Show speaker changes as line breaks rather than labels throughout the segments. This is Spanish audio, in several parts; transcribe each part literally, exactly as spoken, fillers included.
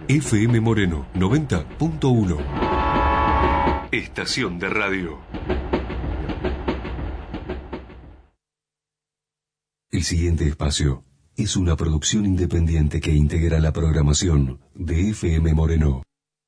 F M Moreno noventa punto uno. Estación de radio. El siguiente espacio es una producción independiente que integra la programación de F M Moreno.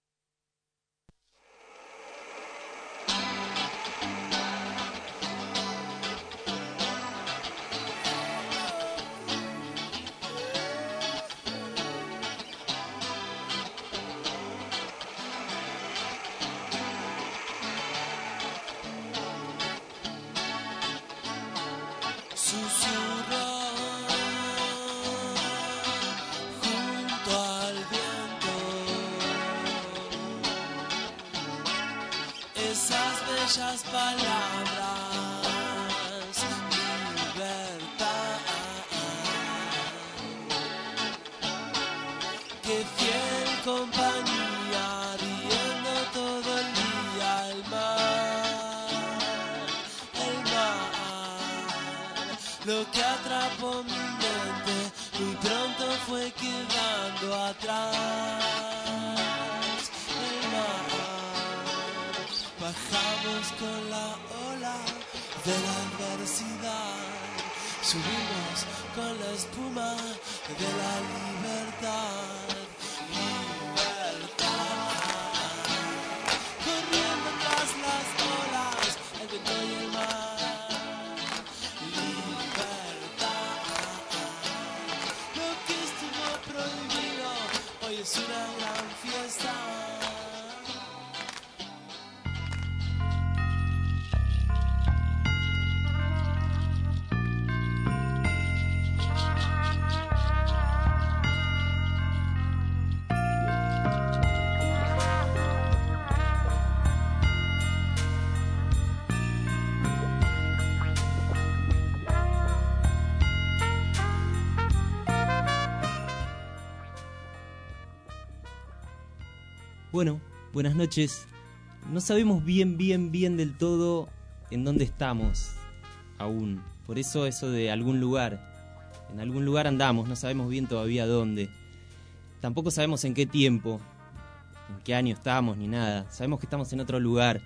Bueno, buenas noches. No sabemos bien, bien, bien del todo en dónde estamos aún. Por eso eso de algún lugar. En algún lugar andamos, no sabemos bien todavía dónde. Tampoco sabemos en qué tiempo, en qué año estamos, ni nada. Sabemos que estamos en otro lugar.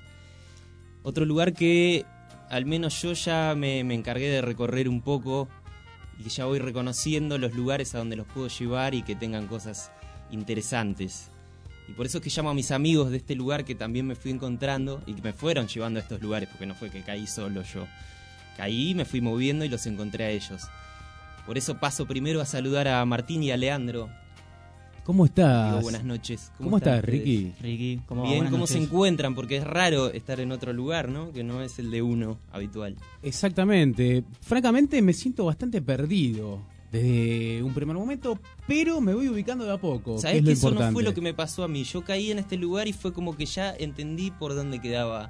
Otro lugar que al menos yo ya me, me encargué de recorrer un poco y que ya voy reconociendo los lugares a donde los puedo llevar y que tengan cosas interesantes. Y por eso es que llamo a mis amigos de este lugar que también me fui encontrando y que me fueron llevando a estos lugares, porque no fue que caí solo yo. Caí, me fui moviendo y los encontré a ellos. Por eso paso primero a saludar a Martín y a Leandro.
¿Cómo estás?
Digo, buenas noches.
¿Cómo, ¿Cómo estás, Ricky?
Ricky, ¿cómo va? Bien, ¿cómo noches. Se encuentran? Porque es raro estar en otro lugar, ¿no? Que no es el de uno habitual.
Exactamente. Francamente me siento bastante perdido desde un primer momento, pero me voy ubicando de a poco.
¿Sabés
que,
que
es lo
eso
importante?
No fue lo que me pasó a mí? Yo caí en este lugar y fue como que ya entendí por dónde quedaba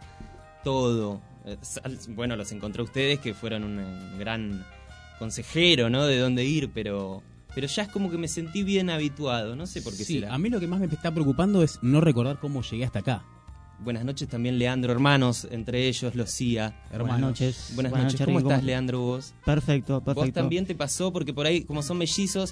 todo. Bueno, los encontré a ustedes, que fueron un gran consejero, ¿no? De dónde ir, pero... Pero ya es como que me sentí bien habituado, no sé por qué
sí,
será.
A mí lo que más me está preocupando es no recordar cómo llegué hasta acá.
Buenas noches también, Leandro, hermanos, entre ellos Lucía.
Hermanos. Buenas noches.
Buenas, Buenas noches, ¿cómo estás, Leandro, vos?
Perfecto, perfecto.
¿Vos también te pasó? Porque por ahí, como son mellizos,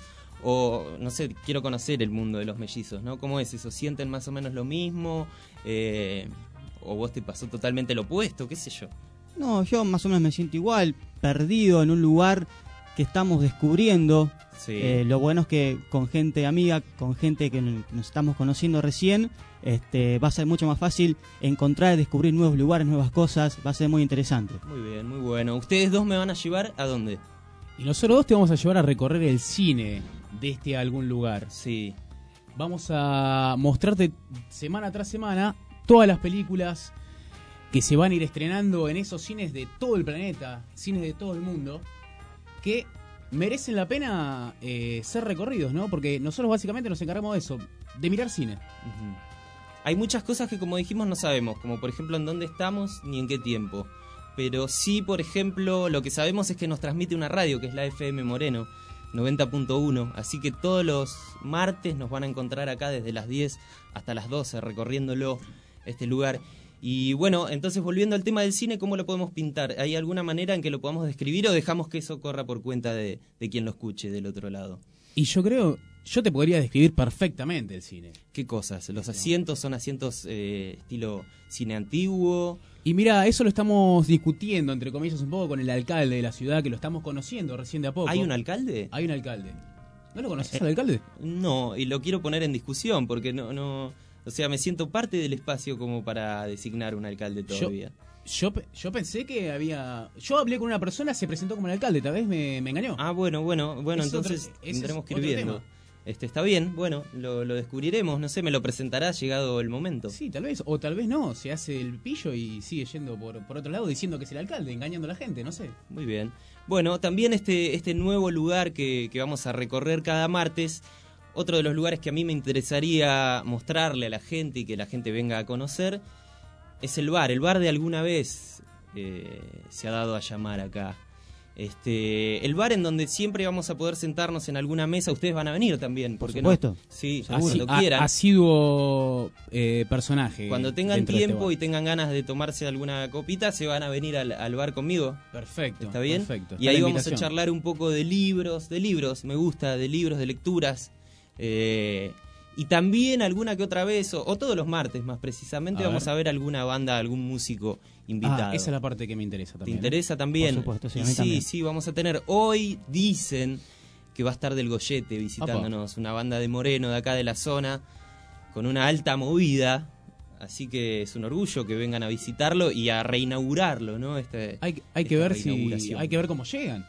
o no sé, quiero conocer el mundo de los mellizos, ¿no? ¿Cómo es eso? ¿Sienten más o menos lo mismo? Eh, ¿O vos te pasó totalmente lo opuesto? ¿Qué sé yo?
No, yo más o menos me siento igual, perdido en un lugar que estamos descubriendo. Sí. Eh, lo bueno es que con gente amiga, con gente que nos estamos conociendo recién, este, va a ser mucho más fácil encontrar y descubrir nuevos lugares, nuevas cosas. Va a ser muy interesante.
Muy bien, muy bueno. ¿Ustedes dos me van a llevar a dónde?
Y nosotros dos te vamos a llevar a recorrer el cine de este algún lugar.
Sí.
Vamos a mostrarte semana tras semana todas las películas que se van a ir estrenando en esos cines de todo el planeta, cines de todo el mundo, que merecen la pena eh, ser recorridos, ¿no? Porque nosotros básicamente nos encargamos de eso, de mirar cine.
Uh-huh. Hay muchas cosas que, como dijimos, no sabemos, como por ejemplo en dónde estamos ni en qué tiempo. Pero sí, por ejemplo, lo que sabemos es que nos transmite una radio, que es la F M Moreno noventa punto uno, así que todos los martes nos van a encontrar acá desde las diez hasta las doce recorriéndolo, este lugar. Y bueno, entonces volviendo al tema del cine, ¿cómo lo podemos pintar? ¿Hay alguna manera en que lo podamos describir o dejamos que eso corra por cuenta de, de quien lo escuche del otro lado?
Y yo creo yo te podría describir perfectamente el cine.
¿Qué cosas? ¿Los asientos son asientos eh, estilo cine antiguo?
Y mira, eso lo estamos discutiendo, entre comillas, un poco con el alcalde de la ciudad, que lo estamos conociendo recién de a poco.
¿Hay un alcalde?
Hay un alcalde. ¿No lo conoces al alcalde?
No, y lo quiero poner en discusión, porque no, no, o sea, me siento parte del espacio como para designar un alcalde todavía.
Yo, yo, yo pensé que había... Yo hablé con una persona, se presentó como el alcalde, tal vez me, me engañó.
Ah, bueno, bueno, bueno,
Es
entonces
otro- ese
tendremos
es
que ir
otro
viendo.
tema.
Este, está bien, bueno, lo, lo descubriremos, no sé, me lo presentará llegado el momento.
Sí, tal vez, o tal vez no, se hace el pillo y sigue yendo por, por otro lado diciendo que es el alcalde, engañando a la gente, no sé.
Muy bien. Bueno, también este, este nuevo lugar que, que vamos a recorrer cada martes, otro de los lugares que a mí me interesaría mostrarle a la gente y que la gente venga a conocer, es el bar. El bar de alguna vez eh, se ha dado a llamar acá. Este, el bar en donde siempre vamos a poder sentarnos en alguna mesa. Ustedes van a venir también, ¿por
Por
qué
supuesto.
no? Sí,
Así-
cuando
a-
quieran.
asiduo eh, personaje.
Cuando tengan
dentro de este
tiempo
bar.
y tengan ganas de tomarse alguna copita, se van a venir al, al bar conmigo.
Perfecto.
¿Está bien?
Perfecto.
Y
Está
ahí
la
vamos a
invitación.
charlar un poco de libros, de libros, me gusta, de libros, de lecturas. Eh, y también alguna que otra vez, o, o todos los martes más precisamente,
A
vamos
ver.
a ver alguna banda, algún músico invitado.
Ah, esa es la parte que me interesa
¿Te
también. ¿eh?
interesa también?
Por supuesto, sí,
Y
a mí
sí,
también.
sí, vamos a tener. Hoy dicen que va a estar Del Goyete visitándonos, una banda de Moreno de acá de la zona, con una alta movida. Así que es un orgullo que vengan a visitarlo y a reinaugurarlo, ¿no? Este,
Hay, hay que
esta
ver si
reinauguración.
hay que ver cómo llegan.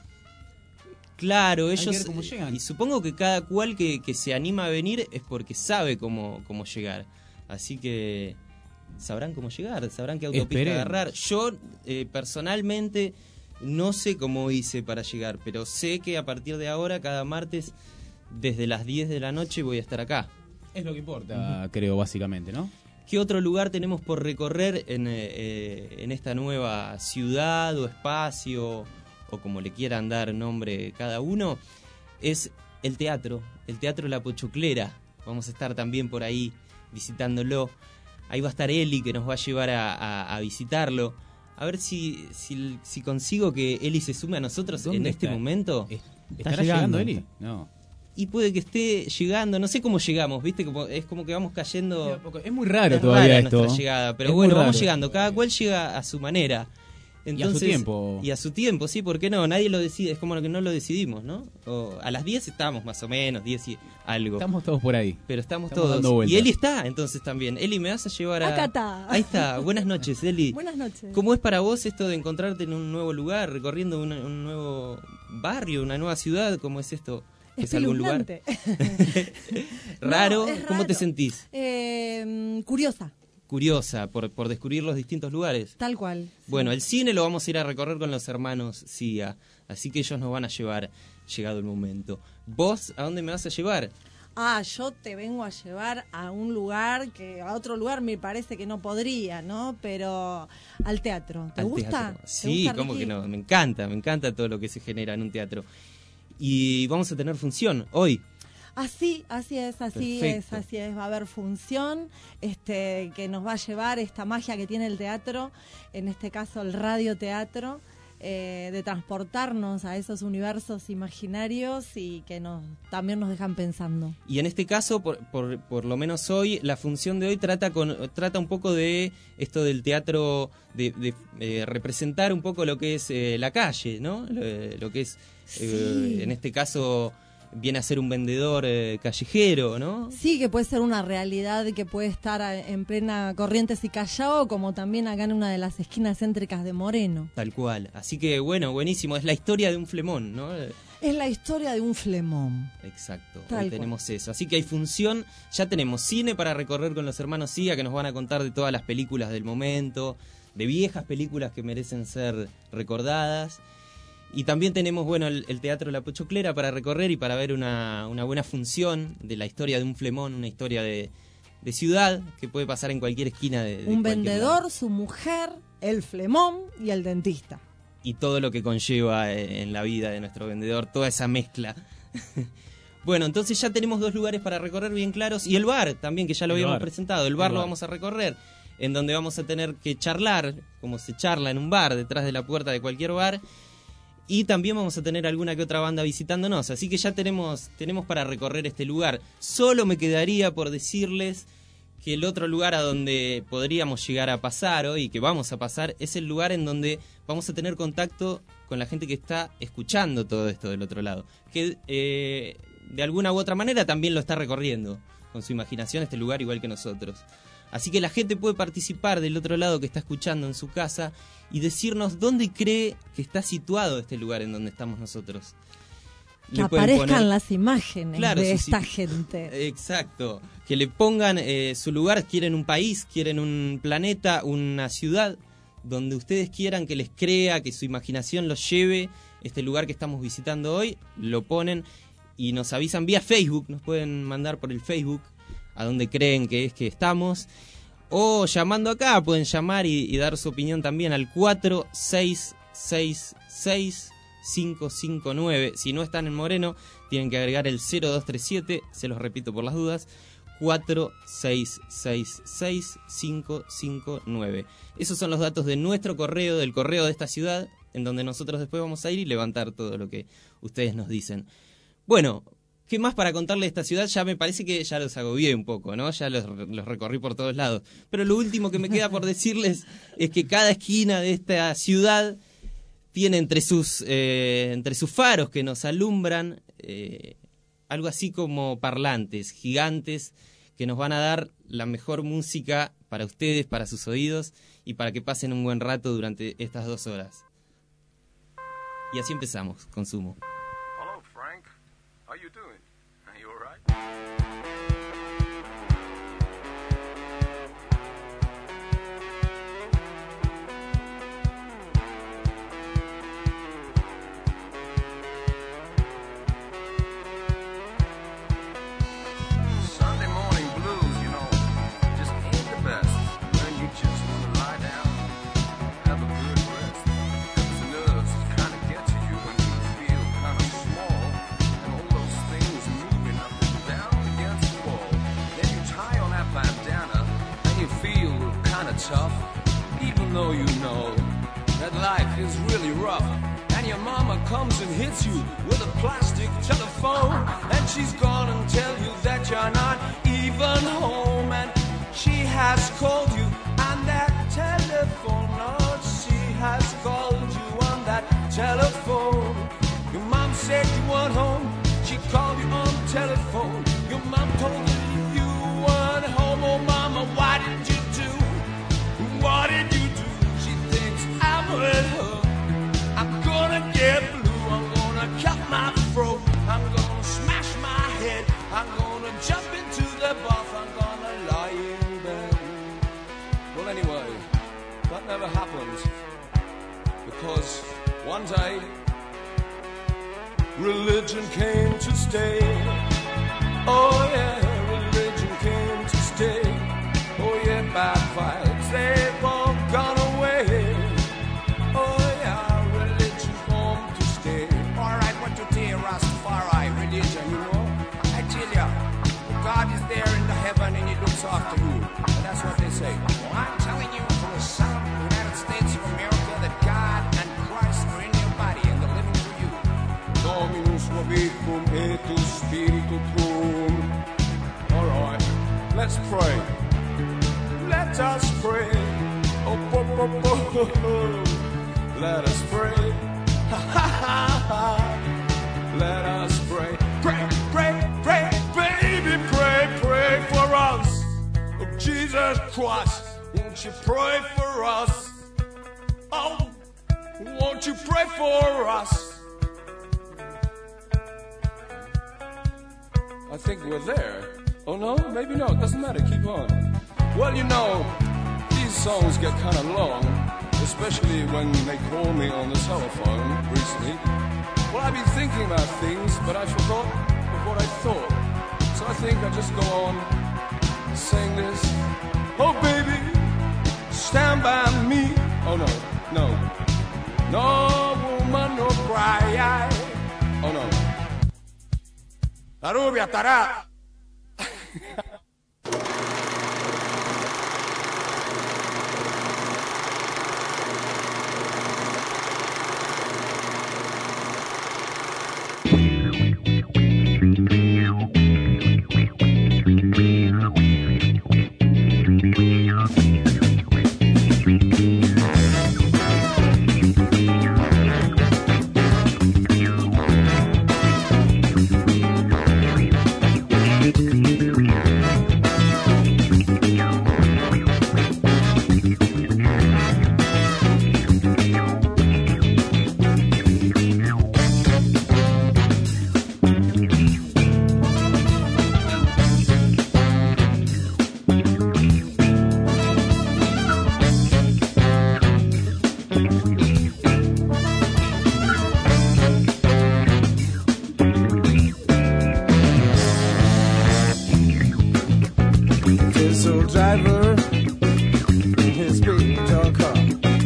Claro,
que
ellos...
ver cómo llegan.
Y supongo que cada cual que, que se anima a venir es porque sabe cómo, cómo llegar. Así que sabrán cómo llegar, sabrán qué autopista
Esperemos.
agarrar. Yo, eh, personalmente, no sé cómo hice para llegar, pero sé que a partir de ahora, cada martes, desde las diez de la noche, voy a estar acá.
Es lo que importa, creo, básicamente, ¿no?
¿Qué otro lugar tenemos por recorrer en, eh, en esta nueva ciudad o espacio, o como le quieran dar nombre cada uno? Es el teatro, el Teatro La Pochoclera. Vamos a estar también por ahí visitándolo. Ahí va a estar Eli, que nos va a llevar a, a- a visitarlo. A ver si, si, si consigo que Eli se sume a nosotros en
¿Dónde
este
está?
momento.
Es-
Está
¿Estará llegando,
llegando.
Eli? No.
Y puede que esté llegando, no sé cómo llegamos, ¿viste? Como, es como que vamos cayendo...
Es muy raro
Es
todavía
rara
esto.
nuestra llegada, pero
Es muy
bueno, vamos
raro.
llegando. Cada cual llega a su manera. Entonces,
su tiempo.
Y a su tiempo, sí, ¿por qué no? Nadie lo decide, es como que no lo decidimos, ¿no? O a las diez estamos más o menos, diez y algo.
Estamos todos por ahí.
pero estamos,
estamos dando
todos.
vueltas.
Y Eli está, entonces también. Eli, ¿me vas a llevar a...?
Acá está.
Ahí está. Buenas noches, Eli.
Buenas noches.
¿Cómo es para vos esto de encontrarte en un nuevo lugar, recorriendo un, un nuevo barrio, una nueva ciudad? ¿Cómo es esto? ¿Es algún lugar
Espeluznante.
raro?
No, es
¿Cómo te
raro.
sentís?
Eh, curiosa,
Curiosa por, por descubrir los distintos lugares.
tal cual.
Bueno, el cine lo vamos a ir a recorrer con los hermanos Sia, así que ellos nos van a llevar, llegado el momento. ¿Vos a dónde me vas a llevar?
Ah, yo te vengo a llevar a un lugar que a otro lugar me parece que no podría, ¿no? Pero al teatro. ¿Te
Al
gusta?
teatro.
¿Te
Sí,
gusta,
cómo
Ricky?
que no, me encanta, me encanta todo lo que se genera en un teatro. Y vamos a tener función hoy.
Así, así es, así
Perfecto.
es, así es. Va a haber función este, que nos va a llevar esta magia que tiene el teatro, en este caso el radioteatro, eh, de transportarnos a esos universos imaginarios y que nos también nos dejan pensando.
Y en este caso, por, por, por lo menos hoy, la función de hoy trata con trata un poco de esto del teatro, de, de, eh, representar un poco lo que es eh, la calle, ¿no? Lo, lo que es, eh,
Sí.
en este caso, viene a ser un vendedor eh, callejero, ¿no?
Sí, que puede ser una realidad que puede estar a- en plena Corrientes y Callao, como también acá en una de las esquinas céntricas de Moreno.
Tal cual. Así que, bueno, buenísimo. Es la historia de un flemón, ¿no?
Es la historia de un flemón.
Exacto,
Tal
hoy
cual.
tenemos eso. Así que hay función, ya tenemos cine para recorrer con los hermanos Sia, que nos van a contar de todas las películas del momento, de viejas películas que merecen ser recordadas. Y también tenemos, bueno, el, el Teatro La Pochoclera para recorrer y para ver una, una buena función de la historia de un flemón, una historia de, de ciudad que puede pasar en cualquier esquina de, de
Un
cualquier
vendedor,
lado.
su mujer, el flemón y el dentista.
Y todo lo que conlleva eh, en la vida de nuestro vendedor, toda esa mezcla. Bueno, entonces ya tenemos dos lugares para recorrer bien claros. Y el bar también, que ya lo
El
habíamos
bar.
presentado. El bar
El
lo
bar.
vamos a recorrer, en donde vamos a tener que charlar, como se charla en un bar, detrás de la puerta de cualquier bar. Y también vamos a tener alguna que otra banda visitándonos, así que ya tenemos, tenemos para recorrer este lugar. Solo me quedaría por decirles que el otro lugar a donde podríamos llegar a pasar hoy, que vamos a pasar, es el lugar en donde vamos a tener contacto con la gente que está escuchando todo esto del otro lado, que eh, de alguna u otra manera también lo está recorriendo con su imaginación este lugar igual que nosotros. Así que la gente puede participar del otro lado que está escuchando en su casa y decirnos dónde cree que está situado este lugar en donde estamos nosotros.
Que aparezcan poner... las imágenes claro, de esta
si...
gente.
Exacto. Que le pongan eh, su lugar. Quieren un país, quieren un planeta, una ciudad donde ustedes quieran que les crea, que su imaginación los lleve. Este lugar que estamos visitando hoy, lo ponen y nos avisan vía Facebook. Nos pueden mandar por el Facebook a donde creen que es que estamos. O llamando acá, pueden llamar y, y dar su opinión también al cuatro seis seis seis cinco cinco nueve. Si no están en Moreno, tienen que agregar el cero dos tres siete, se los repito por las dudas, cuatro seis seis seis cinco cinco nueve. Esos son los datos de nuestro correo, del correo de esta ciudad, en donde nosotros después vamos a ir y levantar todo lo que ustedes nos dicen. Bueno, ¿qué más para contarle de esta ciudad? Ya me parece que ya los agobié un poco, ¿no? Ya los, los recorrí por todos lados. Pero lo último que me queda por decirles es que cada esquina de esta ciudad tiene entre sus, eh, entre sus faros que nos alumbran eh, algo así como parlantes gigantes que nos van a dar la mejor música para ustedes, para sus oídos y para que pasen un buen rato durante estas dos horas. Y así empezamos, Consumo.
Hello, Frank. How you doing? Are you all right? Sunday morning blues, you know, just ain't the best. When you just want to lie down, have a good rest. Cause the nerves kind of get to you when you feel kind of small. And all those things moving up and down against the wall. Then you tie on that bandana and you feel kind of tough. Even though you know that life is really rough. And your mama comes and hits you with a plastic telephone. And she's gonna tell you that you're not even home. And she has called you on that telephone. No, she has called you on that telephone. Your mom said you weren't home. She called you on the telephone. Your mom told you you weren't home. Oh, mama, why did you do? What did you do? She thinks I'm with her. I'm gonna get blue, I'm gonna cut my throat, I'm gonna smash my head, I'm gonna jump into the bath, I'm gonna lie in bed. Well anyway, that never happened, because one day, religion came to stay. Oh yeah, religion came to stay. Oh yeah, bad vibes, they've all gone away. Oh Rastafari, religion, you know. I tell ya, God is there in the heaven and he looks after you. And that's what they say. Well, I'm telling you from the South United States of America that God and Christ are in your body and they're living through you. Dominus vobiscum et spiritu tuum. All right, let's pray. Let us pray. Oh, oh, oh, oh, oh. Let us pray. Ha ha ha ha. Let us pray, pray, pray, pray, baby, pray, pray for us. Oh, Jesus Christ, won't you pray for us? Oh, won't you pray for us? I think we're there. Oh no, maybe not, doesn't matter, keep on. Well, you know, these songs get kind of long, especially when they call me on the telephone recently. Well, I've been thinking about things, but I forgot of what I thought. So I think I'll just go on saying this. Oh, baby, stand by me. Oh, no, no. No woman, no cry. Oh, no. La rubia estará. Diesel driver in his big dog car,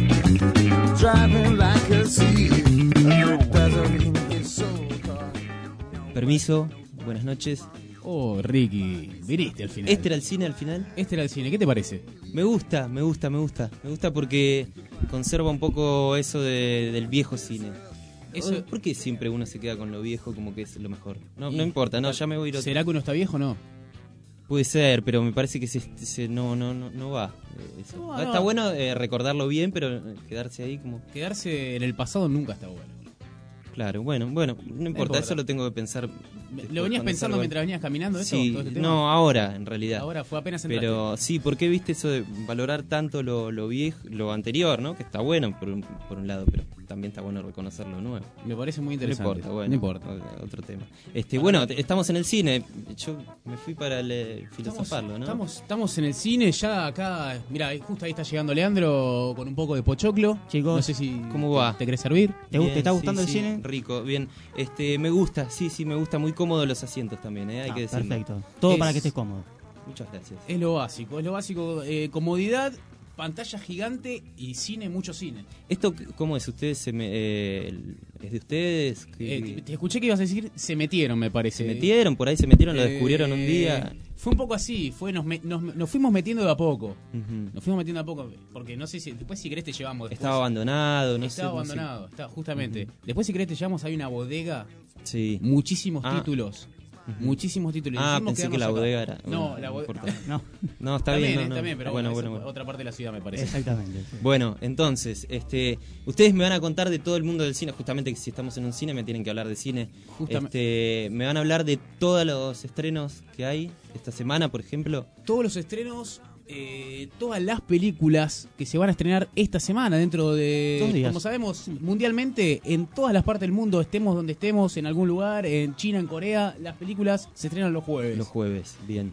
driving like a sea, a good battle in his soul car.
Permiso, buenas noches.
Oh, Ricky, viniste al final.
¿Este era el cine al final?
Este era el cine, ¿qué te parece?
Me gusta, me gusta, me gusta. Me gusta porque conserva un poco eso de- del viejo cine.
Eso-
¿Por qué siempre uno se queda con lo viejo como que es lo mejor? No,
Y-
no importa, no, ya me voy a ir a otro.
¿Será que uno está viejo o no?
Puede ser, pero me parece que se, se- no, no, no, no va. eh, eso.
No,
Ah,
no.
Está bueno eh, recordarlo bien, pero eh, quedarse ahí como...
Quedarse en el pasado nunca está bueno.
Claro, bueno, bueno, no importa,
importa.
eso lo tengo que pensar.
¿Lo
después
venías
cuando
pensando
salga.
mientras venías caminando eso?
Sí,
todo este tema?
no, ahora en realidad.
Ahora fue apenas entraste.
Pero sí, ¿por qué viste eso de valorar tanto lo, lo viejo, lo anterior, ¿no? Que está bueno por un, por un lado, pero también está bueno reconocer lo nuevo.
Me parece muy
No
interesante.
importa, bueno,
No importa.
o- otro tema. Este, bueno, te- estamos en el cine. Yo me fui para le- filosofarlo, ¿no?
Estamos, estamos en el cine ya acá. Mira, justo ahí está llegando Leandro con un poco de pochoclo.
Chicos,
no sé si
¿cómo
te-
va?
¿Te querés servir?
¿Te gusta-
Bien,
te está
sí,
gustando el
sí,
cine?
Rico, bien. Este, me gusta, sí, sí, me gusta. Muy cómodo los asientos también, ¿eh? Hay
Ah,
que decirlo.
perfecto. Todo
Es-
para que estés cómodo.
Muchas gracias.
Es lo básico, es lo básico. Eh, comodidad, pantalla gigante y cine, mucho cine.
¿Esto cómo es? ¿Ustedes se me, eh, el- es de ustedes? ¿Qué-
Eh, te, te escuché que ibas a decir se metieron, me parece.
¿Se metieron? ¿Por ahí se metieron? ¿Lo
Eh,
descubrieron un día?
Fue un poco así, fue nos, me- nos, nos fuimos metiendo de a poco.
Ujú.
Nos fuimos metiendo de a poco, porque no sé si después si querés te llevamos. Después.
Estaba abandonado, no
Estaba
sé. no sé.
abandonado, estaba, justamente. Después si querés te llevamos, hay una bodega,
Sí.
muchísimos
Ah.
títulos.
Ujú.
Muchísimos títulos.
Ah,
Decidimos
pensé que la
quedarnos acá.
bodega era.
No,
bueno,
la bodega.
importa.
No,
No, está
También,
bien.
eh,
no, no.
también, pero
bueno,
bueno,
bueno,
esa
bueno.
otra parte de la ciudad me parece.
exactamente. sí.
Bueno, entonces, este, ustedes me van a contar de todo el mundo del cine. Justamente que si estamos en un cine me tienen que hablar de cine.
Justamente.
Este, me van a hablar de todos los estrenos que hay esta semana, por ejemplo.
Todos los estrenos, eh, todas las películas que se van a estrenar esta semana dentro de,
Dos días.
como sabemos, mundialmente, en todas las partes del mundo, estemos donde estemos, en algún lugar, en China, en Corea, las películas se estrenan los jueves.
Los jueves, bien.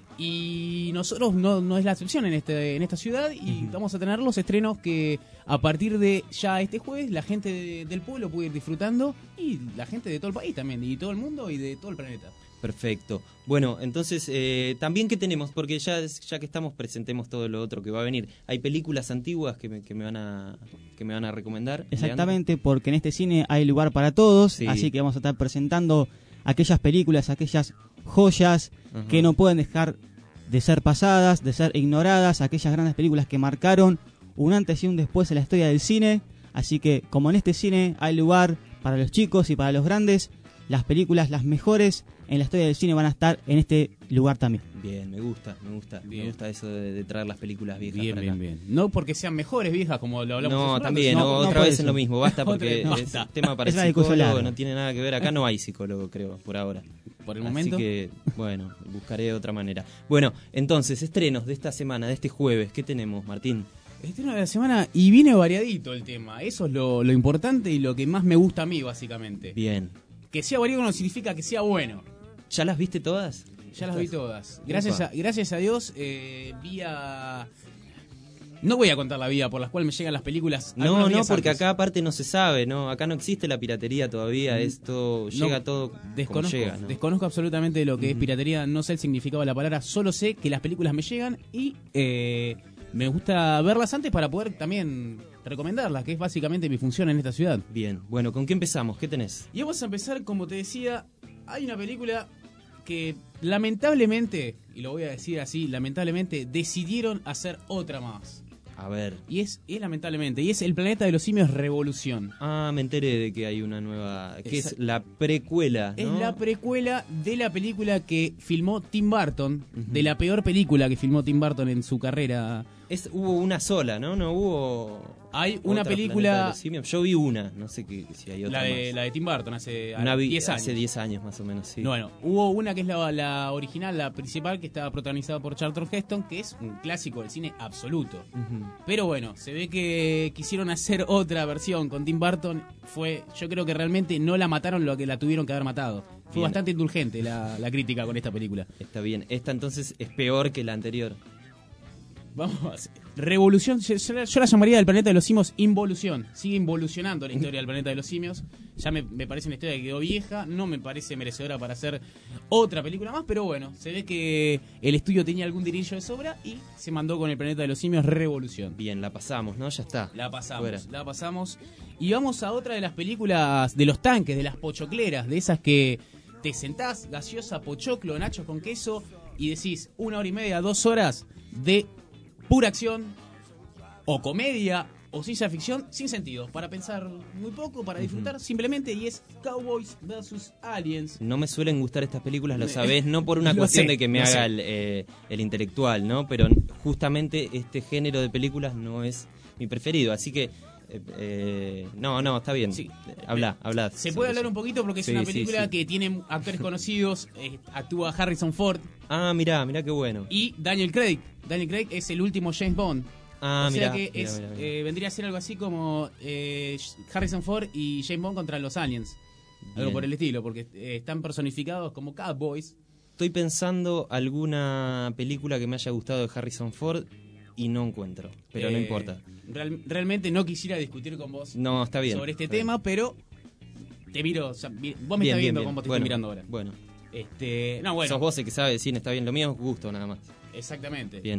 Y nosotros no, no es la excepción en este en esta ciudad y vamos a tener los estrenos que a partir de ya este jueves la gente de- del pueblo puede ir disfrutando y la gente de todo el país también, y todo el mundo y de todo el planeta.
Perfecto. Bueno, entonces, eh, también que tenemos, porque ya ya que estamos, presentemos todo lo otro que va a venir. Hay películas antiguas que me, que me van a que me van a recomendar.
Exactamente, porque en este cine hay lugar para todos,
Sí.
así que vamos a estar presentando aquellas películas, aquellas joyas
Ajá.
que no pueden dejar de ser pasadas, de ser ignoradas, aquellas grandes películas que marcaron un antes y un después en la historia del cine. Así que, como en este cine hay lugar para los chicos y para los grandes, las películas, las mejores en la historia del cine van a estar en este lugar también.
Bien, me gusta, me gusta,
Bien.
me gusta eso de, de traer las películas viejas.
Bien,
para
bien,
acá.
bien. No porque sean mejores viejas como lo hablamos hace
No,
un rato,
también,
sino-
no,
no
otra
por
vez
eso.
en lo mismo, basta
Otra
porque
vez, no,
es
basta.
tema para
Es una discusión
psicólogo,
larga.
no tiene nada que ver. Acá no hay psicólogo, creo, por ahora.
por el
Así
momento.
que, bueno, buscaré otra manera. Bueno, entonces, estrenos de esta semana, de este jueves, ¿qué tenemos, Martín?
Estreno de la semana y viene variadito el tema. Eso es lo, lo importante y lo que más me gusta a mí, básicamente.
Bien.
Que sea variado no significa que sea bueno.
¿Ya las viste todas?
Ya las vi
Estas.
todas. Gracias a,
Upa.
gracias a Dios, eh, vía... No voy a contar la vía por la cual me llegan las películas.
No,
algunos
no,
días
porque
antes.
acá aparte no se sabe, ¿no? Acá no existe la piratería todavía, esto
No,
llega todo como
Desconozco,
llega, ¿no?
desconozco absolutamente lo que es
Ujú.
piratería, no sé el significado de la palabra, solo sé que las películas me llegan y eh, me gusta verlas antes para poder también recomendarlas, que es básicamente mi función en esta ciudad.
Bien, bueno, ¿con qué empezamos? ¿Qué tenés?
Y vamos a empezar, como te decía, hay una película que lamentablemente, y lo voy a decir así, lamentablemente decidieron hacer otra más.
A ver.
Y es, es lamentablemente, y es El Planeta de los Simios Revolución.
Ah, me enteré de que hay una nueva, que
Esa-
es la precuela, ¿no?
Es la precuela de la película que filmó Tim Burton,
Ujú.
de la peor película que filmó Tim Burton en su carrera
Es, hubo una sola, ¿no? No hubo...
Hay una
otra
película...
Planeta de los Simios. Yo vi una, no sé qué, si hay otra
La de,
más.
la de Tim Burton, hace
Una vi-
diez años.
Hace diez años más o menos, sí.
No, bueno, hubo una que es la, la original, la principal, que estaba protagonizada por Charlton Heston, que es un clásico del cine absoluto.
Ujú.
Pero bueno, se ve que quisieron hacer otra versión con Tim Burton. Fue, yo creo que realmente no la mataron lo que la tuvieron que haber matado. Fue
Bien.
bastante indulgente la, la crítica con esta película.
Está bien. Esta entonces es peor que la anterior.
Vamos a hacer- Revolución, yo, yo la- yo la llamaría del planeta de los simios involución. Sigue involucionando la historia del planeta de los simios. Ya me, me parece una historia que quedó vieja, no me parece merecedora para hacer otra película más, pero bueno, se ve que el estudio tenía algún dinerillo de sobra y se mandó con el planeta de los simios Revolución.
Bien, la pasamos, ¿no? Ya está.
La pasamos,
Fuera.
la pasamos. Y vamos a otra de las películas de los tanques, de las pochocleras, de esas que te sentás, gaseosa, pochoclo, nachos con queso, y decís una hora y media, dos horas de pura acción, o comedia, o ciencia ficción, sin sentido, para pensar muy poco, para disfrutar simplemente, y es Cowboys versus Aliens.
No me suelen gustar estas películas, lo sabés, no por una
Lo
cuestión
sé,
de que me
lo
haga
sé.
el, eh, el intelectual, ¿no? Pero justamente este género de películas no es mi preferido, así que... eh, eh, no, no, está bien.
Sí.
Habla, habla.
Se
sobre
puede hablar
eso.
un poquito porque es
Sí,
una
sí,
película
sí.
que tiene actores conocidos, eh, actúa Harrison Ford
Ah, mirá, mirá qué bueno.
y Daniel Craig. Daniel Craig es el último James Bond.
Ah,
o sea
mirá,
que
mirá,
es,
mirá, mirá.
eh, vendría a ser algo así como eh, Harrison Ford y James Bond contra los aliens. Algo
Bien.
por el estilo, porque eh, están personificados como cowboys.
Estoy pensando alguna película que me haya gustado de Harrison Ford y no encuentro, pero no
Eh,
importa.
real- realmente no quisiera discutir con vos
No, está bien.
sobre este
está bien.
tema, pero te miro, o sea, vi- vos me
Bien,
estás
bien,
viendo
bien.
como te
Bueno,
estoy mirando ahora.
Bueno,
Este, no, bueno,
sos vos el que sabe de cine, está bien. Lo mío es gusto nada más.
exactamente.
Bien,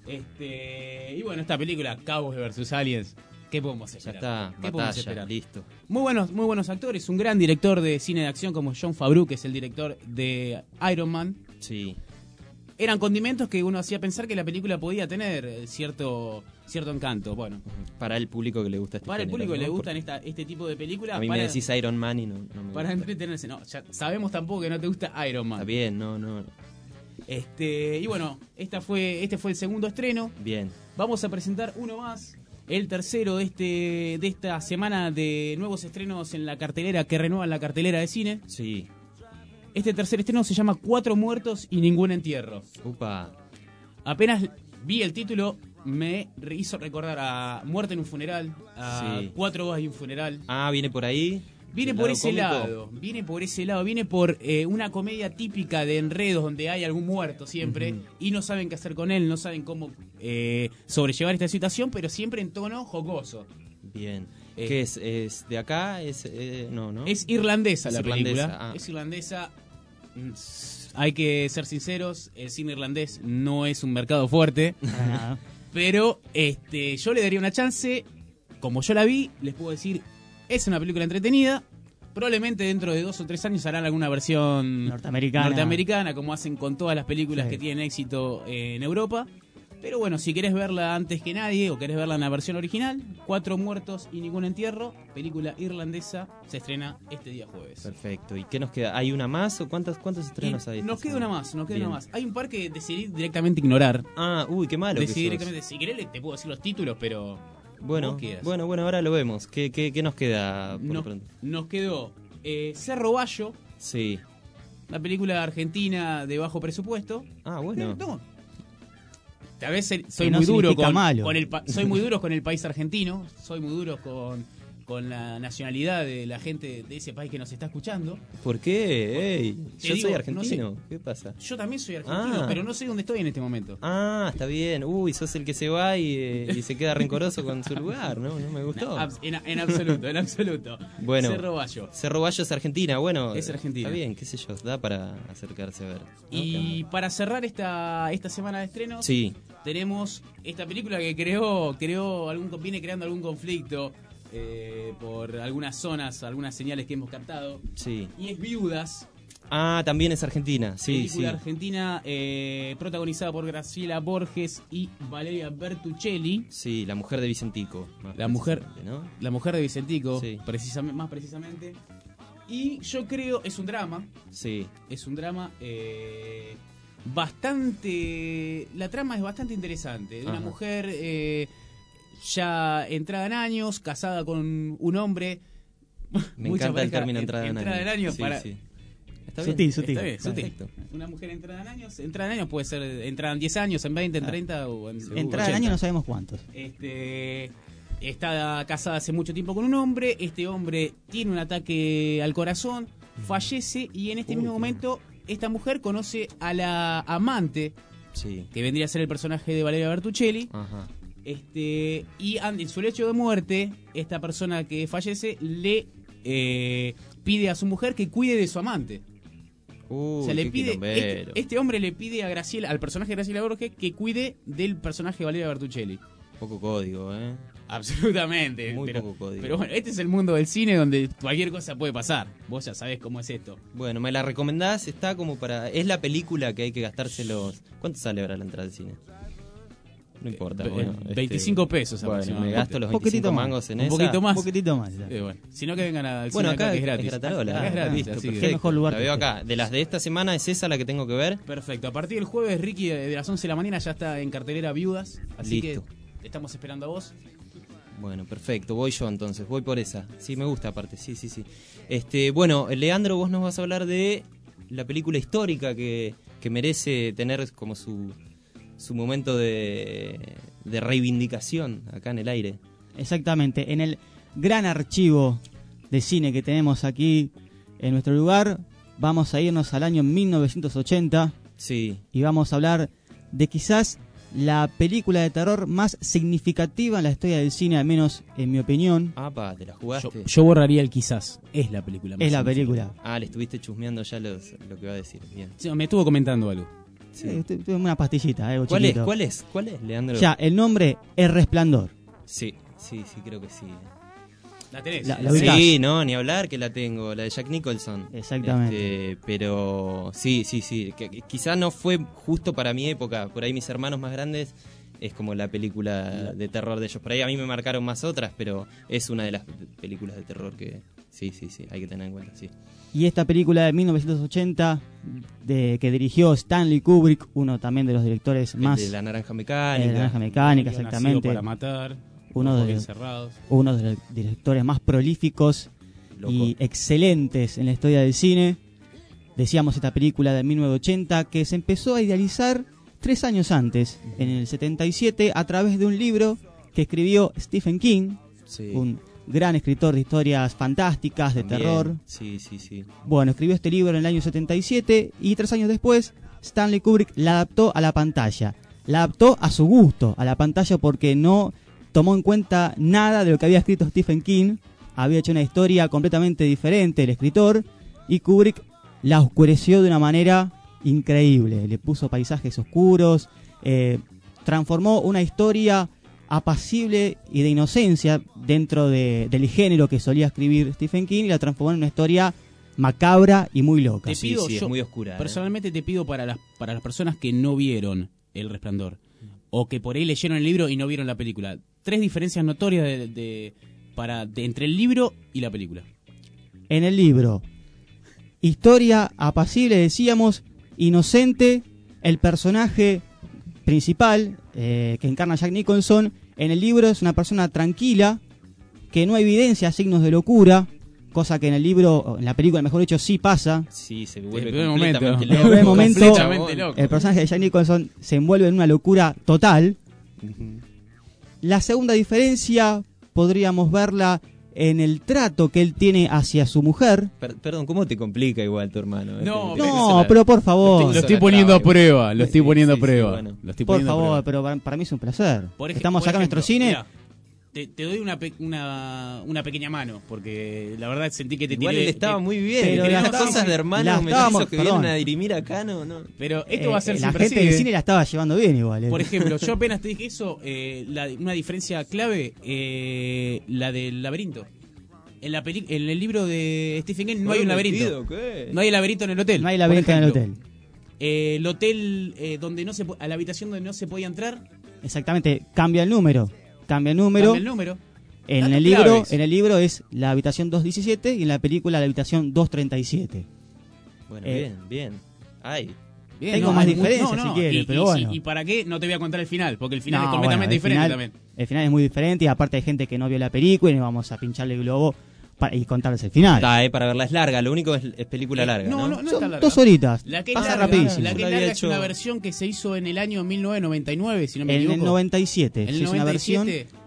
Este, y bueno, esta película Cowboys versus Aliens, ¿qué podemos
ya
esperar?
está.
¿Qué podemos
Batalla,
esperar?
listo.
Muy buenos, muy buenos actores, un gran director de cine de acción como Jon Favreau, que es el director de Iron Man.
Sí.
Eran condimentos que uno hacía pensar que la película podía tener eh, cierto cierto encanto. Bueno,
Para el público que le gusta este
para el
género,
público que
¿no?
le gustan
Porque
esta, este tipo de películas,
a mí
para,
me decís Iron Man y no, no me
para
gusta.
entretenerse. No, ya sabemos tampoco que no te gusta Iron Man.
Está bien, no, no.
Este, y bueno, esta fue, este fue el segundo estreno.
Bien.
Vamos a presentar uno más, el tercero de este de esta semana de nuevos estrenos en la cartelera que renuevan la cartelera de cine.
Sí.
Este tercer estreno se llama Cuatro muertos y ningún entierro.
Upa.
Apenas vi el título, me hizo recordar a Muerte en un funeral, a
Sí.
Cuatro bodas y un funeral.
Ah, viene por ahí.
Viene
¿Del
por
lado
ese
cómico?
lado, viene por ese lado, viene por eh, una comedia típica de enredos donde hay algún muerto siempre
Ujú.
y no saben qué hacer con él, no saben cómo eh, sobrellevar esta situación, pero siempre en tono jocoso.
Bien.
Eh,
¿Qué es? ¿Es de acá? Es, eh, no, ¿no?
Es irlandesa
Es
la
irlandesa,
película,
ah.
es irlandesa. Mm, Hay que ser sinceros, el cine irlandés no es un mercado fuerte.
Para nada.
Pero este, yo le daría una chance. Como yo la vi, les puedo decir, es una película entretenida. Probablemente dentro de dos o tres años harán alguna versión
Norteamericana.
norteamericana, como hacen con todas las películas
Sí.
que tienen éxito en Europa. Pero bueno, si querés verla antes que nadie o querés verla en la versión original, Cuatro muertos y ningún entierro, película irlandesa, se estrena este día jueves.
Perfecto. ¿Y qué nos queda? ¿Hay una más o cuántos, cuántos estrenos
Y
hay?
nos
esta
queda una
semana?
más, nos queda
Bien.
una más. Hay un par que decidí directamente ignorar.
Ah, uy, qué malo que
Decidí
sos.
directamente, si querés te puedo decir los títulos, pero
Bueno,
vos quieras.
bueno, bueno, ahora lo vemos. ¿Qué, qué, qué nos queda por
nos,
pronto?
nos quedó eh, Cerro Bayo,
Sí.
la película argentina de bajo presupuesto.
Ah, bueno.
Eh, no. A veces soy
Que no
muy duro
significa
con,
malo.
con el pa- soy muy duro con el país argentino, soy muy duro con, con la nacionalidad de la gente de ese país que nos está escuchando.
¿Por qué? Ey,
Te
yo
digo,
soy
no
argentino. ¿Qué pasa?
Yo también soy argentino,
Ah.
pero no sé dónde estoy en este momento.
Ah, está bien. Uy, sos el que se va y, eh, y se queda rencoroso con su lugar, ¿no? No me gustó.
Abs- En, en absoluto, en absoluto.
Bueno.
Cerro Bayo.
Cerro Bayo es Argentina, bueno.
Es
eh,
Argentina.
Está bien, qué sé yo, da para acercarse a ver. ¿no?
Y para cerrar esta, esta semana de estrenos,
Sí,
tenemos esta película que creó, creó algún, viene creando algún conflicto eh, por algunas zonas, algunas señales que hemos captado.
sí.
Y es Viudas,
Ah, también es Argentina, sí, sí.
película argentina eh, protagonizada por Graciela Borges y Valeria Bertuccelli,
Sí, la mujer de Vicentico. más
La mujer-
precisamente, ¿no?
la mujer de Vicentico,
Sí.
precisamente, más precisamente. Y yo creo, es un drama,
Sí,
es un drama. eh, bastante... La trama es bastante interesante. De una
Ajá.
mujer eh, ya entrada en años, casada con un hombre...
Me
Mucha
encanta el
pareja,
término
en-
entrada en
entrada
años.
en años
Sí,
para-
sí. Está
Sutil,
bien.
sutil.
Está bien, sutil.
Perfecto.
Una mujer entrada en años, entrada en años puede ser entrada en diez años, en veinte, en treinta o en
Entrada
ochenta.
al año no sabemos cuántos.
Este, está casada hace mucho tiempo con un hombre. Este hombre tiene un ataque al corazón, fallece y en este
Uy,
mismo
qué
momento esta mujer conoce a la amante,
Sí.
que vendría a ser el personaje de Valeria Bertuccelli.
Ajá.
Este, y an- en su lecho de muerte, esta persona que fallece le eh, pide a su mujer que cuide de su amante.
Uy,
O sea, le
qué
pide,
quilombero.
este, este hombre le pide a Graciela, al personaje de Graciela Borges, que cuide del personaje de Valeria Bertuccelli.
Poco código, ¿eh?
Absolutamente.
Muy
pero,
poco código.
pero bueno, este es el mundo del cine donde cualquier cosa puede pasar. Vos ya sabés cómo es esto.
Bueno, me la recomendás, está como para... Es la película que hay que gastarse los... ¿Cuánto sale ahora la entrada al cine? No importa,
Ve-
bueno.
veinticinco pesos
Bueno, me
aproximadamente.
gasto los
Un poquitito
veinticinco
más,
mangos en
un
esa.
poquito más.
Un poquitito más. ya.
Eh, bueno, si no que vengan al
Bueno,
cine
acá
que
es
es gratis.
gratarola.
Acá es
Ah,
gratis,
listo,
así que-
perfecto.
Qué mejor lugar
La
que
veo
este.
acá. De las de esta semana es esa la que tengo que ver.
Perfecto. A partir del jueves, Ricky, de las once de la mañana ya está en cartelera Viudas. Así
Listo.
que te estamos esperando a vos.
Bueno, perfecto. Voy yo entonces. Voy por esa. Sí, me gusta aparte. Sí, sí, sí. Este, bueno, Leandro, vos nos vas a hablar de la película histórica que, que merece tener como su, su momento de, de reivindicación acá en el aire.
Exactamente, en el gran archivo de cine que tenemos aquí en nuestro lugar, vamos a irnos al año mil novecientos ochenta
Sí.
y vamos a hablar de quizás la película de terror más significativa en la historia del cine, al menos en mi opinión.
Ah, pa, te la
Yo,
jugaste.
yo borraría el quizás. Es la película más
Es la
significativa.
película.
Ah, le estuviste chusmeando ya los, lo que va a decir. Bien.
Sí, me estuvo comentando algo.
Sí.
Eh, tu- tuve una pastillita, algo
¿Cuál es?
chiquito.
¿Cuál es? ¿Cuál es, Leandro?
Ya, el nombre El Resplandor.
Sí, sí, sí, creo que sí.
La tenés.
La- la
Sí.
ubicás.
Sí, no, ni hablar que la tengo, la de Jack Nicholson.
Exactamente.
Este, pero sí, sí, sí. Que, que quizá no fue justo para mi época. Por ahí mis hermanos más grandes es como la película de terror de ellos. Por ahí a mí me marcaron más otras, pero es una de las películas de terror que sí, sí, sí, hay que tener en cuenta, sí.
Y esta película de mil novecientos ochenta, de, que dirigió Stanley Kubrick, uno también de los directores
El
más...
de la naranja
eh,
mecánica.
de la naranja mecánica,
Nacido
exactamente.
Para matar.
Uno
Ojos
de-
bien cerrados.
Uno de los directores más prolíficos
Loco.
y excelentes en la historia del cine. Decíamos esta película de mil novecientos ochenta que se empezó a idealizar tres años antes, en el setenta y siete, a través de un libro que escribió Stephen King,
Sí.
un gran escritor de historias fantásticas, de
También.
terror.
Sí, sí, sí.
Bueno, escribió este libro en el año setenta y siete y tres años después Stanley Kubrick la adaptó a la pantalla. La adaptó a su gusto a la pantalla porque no tomó en cuenta nada de lo que había escrito Stephen King. Había hecho una historia completamente diferente el escritor y Kubrick la oscureció de una manera increíble. Le puso paisajes oscuros, eh, transformó una historia apacible y de inocencia dentro de, del género que solía escribir Stephen King y la transformó en una historia macabra y muy loca.
Te
Sí,
pido
sí, es
yo,
muy oscura, ¿eh?
Personalmente te pido para las, para las personas que no vieron El Resplandor o que por ahí leyeron el libro y no vieron la película. Tres diferencias notorias de, de- para, de- entre el libro y la película.
En el libro, historia apacible, decíamos, inocente, el personaje principal eh, que encarna Jack Nicholson, en el libro es una persona tranquila, que no evidencia signos de locura, cosa que en el libro, o en la película mejor dicho, sí pasa.
Sí, se vuelve
primer
completamente
momento.
loco.
En el primer momento,
Completamente loco.
el personaje de Jack Nicholson se envuelve en una locura total.
Ujú.
La segunda diferencia podríamos verla en el trato que él tiene hacia su mujer.
Per- perdón, ¿cómo te complica igual tu hermano?
No,
Te- te-
No,
te-
pero por favor.
Lo
Eso
estoy
la
poniendo a
clave.
prueba, lo estoy
Sí,
poniendo
sí,
a prueba.
sí, bueno.
Lo estoy
Por
poniendo a
favor,
prueba.
pero para, para mí es un placer.
Por ej-
Estamos
por
acá en
ejemplo,
nuestro cine.
mirá, te, te doy una, pe- una, una pequeña mano, porque la verdad sentí que te
Igual
tiré...
él estaba
te-
muy bien.
pero
Pero
la
las
estábamos-
cosas de
la
hermanos me
estábamos-
que
perdón.
vienen a dirimir acá, no, no.
Pero esto va a ser
Eh, la
siempre
gente
así,
del
¿eh?
cine la estaba llevando bien igual. eh.
Por ejemplo, yo apenas te dije eso, eh, la- una diferencia clave, eh, la del laberinto. En, la peli- en el libro de Stephen King no hay un laberinto.
¿Qué?
No hay laberinto en el hotel.
No hay
por
laberinto en el
ejemplo.
hotel.
Eh, el hotel eh, donde no se po- a la habitación donde no se podía entrar,
Exactamente, cambia el número. Cambia el número.
cambia el número.
En
Datos
el libro,
claves.
en el libro es la habitación doscientos diecisiete y en la película la habitación doscientos treinta y siete.
Bueno,
Eh,
bien, bien. Ay,
Bien,
Tengo
no,
más
hay mu-
diferencias
no, no,
si quieres,
y,
pero
y-
bueno.
¿Y para qué? No te voy a contar el final, porque el final
No,
es completamente
bueno, el
diferente
final-
también.
El final es muy diferente y aparte hay gente que no vio la película y no vamos a pincharle el globo para, y contarles el final.
Está, eh, para verla es larga, lo único es, es película larga.
No,
No,
no, no
Son
está larga.
dos horitas.
La que es
Pasa
larga,
rapidísimo.
la que
Yo
es
la había
larga es
hecho-
una versión que se hizo en el año mil novecientos noventa y nueve, si no me
En
equivoco.
el noventa y siete.
En
se
el
hizo una
noventa y siete.
versión,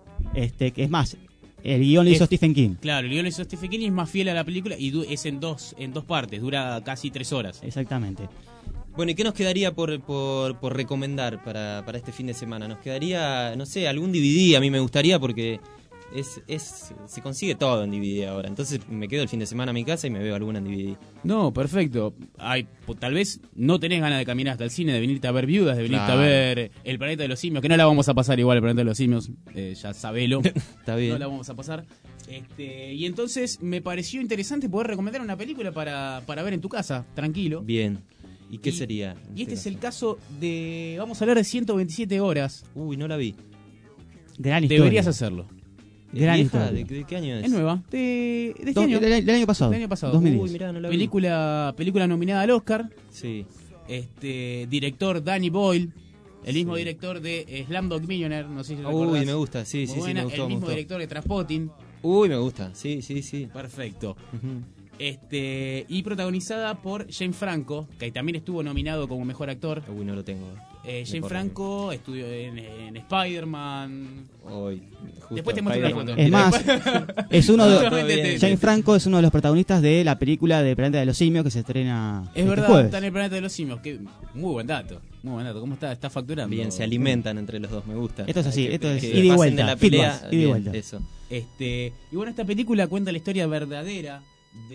este, que es más, el guión lo hizo
Es-
Stephen King.
Claro, el guion lo hizo Stephen King y es más fiel a la película y du- es en dos, en dos partes, dura casi tres horas.
Exactamente.
Bueno, ¿y qué nos quedaría por, por, por recomendar para, para este fin de semana? Nos quedaría, no sé, algún D V D, a mí me gustaría porque es, es se consigue todo en D V D ahora. Entonces me quedo el fin de semana a mi casa y me veo alguna en D V D.
No, perfecto. Ay, po- tal vez no tenés ganas de caminar hasta el cine, de venirte a ver Viudas, de venirte
Claro.
a ver El Planeta de los Simios, que no la vamos a pasar igual, El Planeta de los Simios, eh, ya sabelo.
Está bien.
No la vamos a pasar. Este, y entonces me pareció interesante poder recomendar una película para, para ver en tu casa, tranquilo.
Bien. ¿Y qué
Y-
sería? en
Y este es
caso?
el caso de... Vamos a hablar de ciento veintisiete horas.
Uy, no la vi.
Gran historia.
Deberías hacerlo.
¿Es
Gran
vieja?
historia.
¿De, de qué año es?
Es nueva. De, de este
Do-
año.
del, del año pasado.
Del año pasado.
dos mil diez.
Uy, mirá, no la vi.
Película, película nominada al Oscar.
Sí.
Este, director Danny Boyle. El mismo
Sí.
director de Slumdog Millionaire. No sé si lo
Uy,
recordás.
me gusta, sí,
Muy
sí, sí,
buena.
me gustó,
El
me
mismo
gustó.
director de Trainspotting.
Uy, me gusta, sí, sí, sí.
Perfecto.
Ujú.
Este, y protagonizada por Jane Franco, que también estuvo nominado como mejor actor.
Uy, no lo tengo.
Eh,
Me
Jane
corre.
Franco estudió en, en Spider-Man.
Uy, justo
Después te muestro una
Spider-Man.
foto.
Es más, es uno de,
Todo bien.
Jane Franco es uno de los protagonistas de la película de Planeta de los Simios que se estrena
Es
este
verdad,
jueves.
está en el Planeta de los Simios. Que, muy buen dato. Muy buen dato. ¿Cómo está? Está facturando.
Bien, se alimentan entre los dos, me gusta.
Esto es así,
Que-
esto es
que
ida y
pasen
vuelta,
de la pelea,
feedback, ida y
bien,
vuelta.
Eso.
Este, y bueno, esta película cuenta la historia verdadera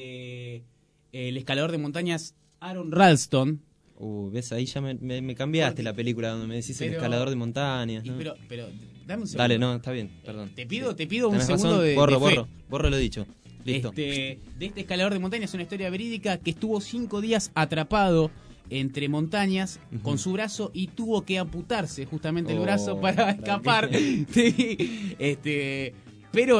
de eh, el escalador de montañas Aaron Ralston.
Uh, ves, ahí ya me, me- me cambiaste la película donde me decís el
Pero-
escalador de montañas.
Y
¿no?
pero, pero, dame un segundo.
Dale, no, está bien, perdón.
Te pido, te pido un
Tenés
segundo
razón,
de,
borro,
de fe.
borro, borro lo dicho. Listo.
Este, de este escalador de montañas, una historia verídica que estuvo cinco días atrapado entre montañas
Ujú.
con su brazo y tuvo que amputarse justamente el
Oh,
brazo para escapar. Sí, este, pero,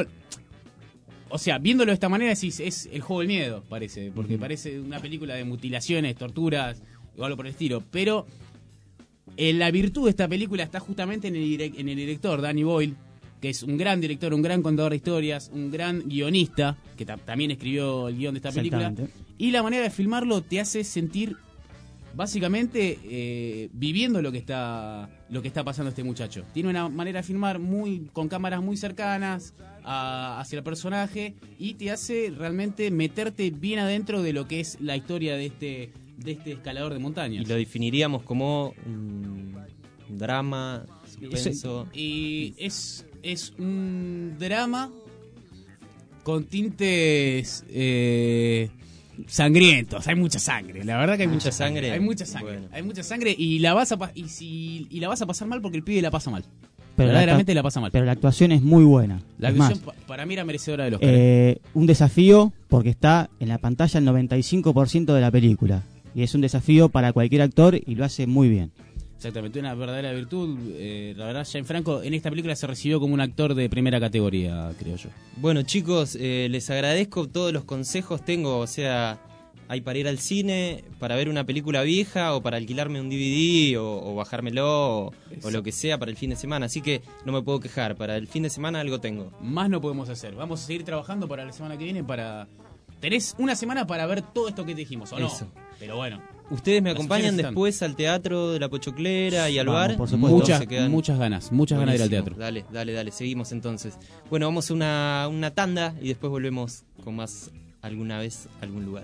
o sea, viéndolo de esta manera decís, es el juego del miedo, parece, porque
Ujú.
parece una película de mutilaciones, torturas o algo por el estilo, pero eh, la virtud de esta película está justamente en el, direc- en el director, Danny Boyle, que es un gran director, un gran contador de historias, un gran guionista, que ta- también escribió el guión de esta película.
Exactamente.
Y la manera de filmarlo te hace sentir, básicamente, eh, viviendo lo que está lo que está pasando este muchacho. Tiene una manera de filmar muy con cámaras muy cercanas a- hacia el personaje y te hace realmente meterte bien adentro de lo que es la historia de este de este escalador de montañas.
Y lo definiríamos como un drama, suspenso.
Y es, es un drama con tintes eh, sangrientos. Hay mucha sangre. La verdad que hay mucha,
¿Mucha sangre?
Hay mucha sangre.
Bueno.
Hay mucha sangre y la vas a pa- y si y la vas a pasar mal porque el pibe la pasa mal.
Pero la,
Verdaderamente
actua-
la pasa mal.
pero la actuación es muy buena.
La
Es
actuación
más,
pa- para mí era merecedora de los Oscar.
eh, un desafío porque está en la pantalla el noventa y cinco por ciento de la película. Y es un desafío para cualquier actor y lo hace muy bien.
Exactamente, una verdadera virtud. Eh, la verdad, Jane Franco en esta película se recibió como un actor de primera categoría, creo yo.
Bueno, chicos, eh, les agradezco todos los consejos. Tengo, o sea, hay para ir al cine, para ver una película vieja o para alquilarme un D V D o, o bajármelo o, o lo que sea para el fin de semana. Así que no me puedo quejar. Para el fin de semana algo tengo.
Más no podemos hacer. Vamos a seguir trabajando para la semana que viene para... Tenés una semana para ver todo esto que te dijimos, ¿o no?
Eso.
Pero bueno,
¿Ustedes me
Las
acompañan
opciones están.
después al Teatro de la Pochoclera y al
Vamos,
bar?
por supuesto.
muchas,
Se quedan-
muchas ganas, muchas ganas de ir al
Buenísimo.
teatro.
Dale, dale, dale, seguimos entonces. Bueno, vamos a una, una tanda y después volvemos con más alguna vez, algún lugar.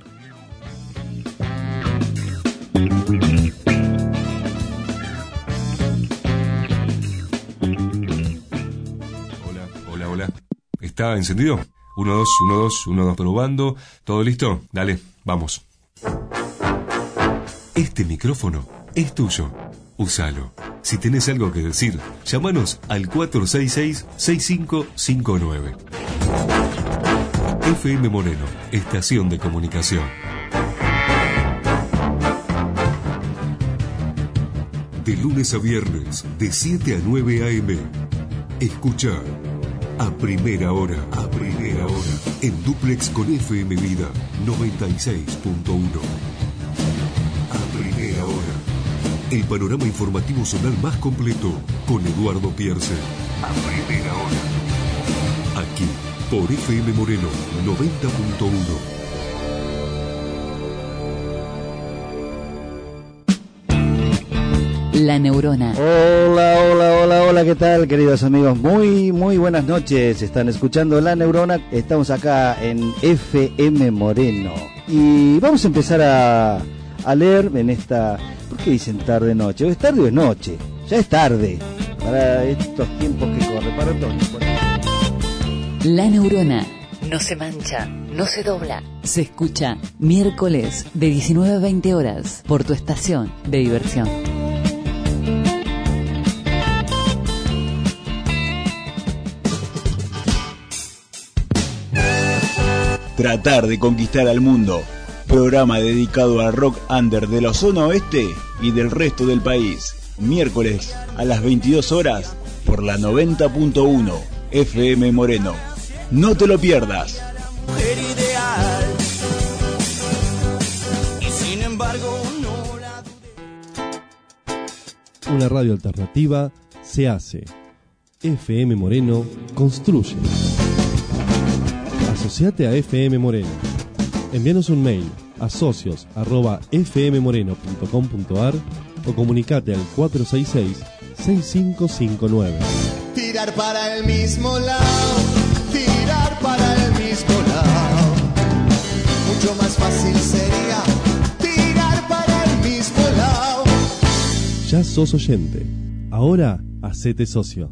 Hola, hola, hola. ¿Está encendido? Uno, dos, uno, dos, uno, dos, probando. ¿Todo listo? Dale, vamos. Este micrófono es tuyo. Úsalo. Si tenés algo que decir, llámanos al cuatro seis seis, seis cinco cinco nueve. F M Moreno, estación de comunicación. De lunes a viernes, de siete a nueve a eme. Escucha a primera hora, a primera hora, en duplex con F M Vida noventa y seis punto uno. A primera hora. El panorama informativo zonal más completo con Eduardo Pierce. A primera hora. Aquí, por F M Moreno noventa punto uno.
La Neurona.
Hola, hola, hola, hola, ¿qué tal, queridos amigos? Muy, muy buenas noches. Están escuchando La Neurona. Estamos acá en F M Moreno. Y vamos a empezar a, a leer en esta... ¿Por qué dicen tarde noche? ¿O es tarde o es noche? Ya es tarde. Para estos tiempos que corren, para todos.
La Neurona. No se mancha, no se dobla. Se escucha miércoles de diecinueve a veinte horas por tu estación de diversión.
Tratar de conquistar al mundo. Programa dedicado al rock under de la zona oeste y del resto del país. Miércoles a las veintidós horas por la noventa punto uno F M Moreno. No te lo pierdas.
Mujer ideal. Y sin embargo no la dudé.
Una radio alternativa se hace. F M Moreno construye. Asociate a F M Moreno. Envíanos un mail a socios arroba f m moreno punto com punto a r o comunicate al cuatro seis seis, seis cinco cinco nueve.
Tirar para el mismo lado, tirar para el mismo lado. Mucho más fácil sería tirar para el mismo lado.
Ya sos oyente. Ahora hacete socio.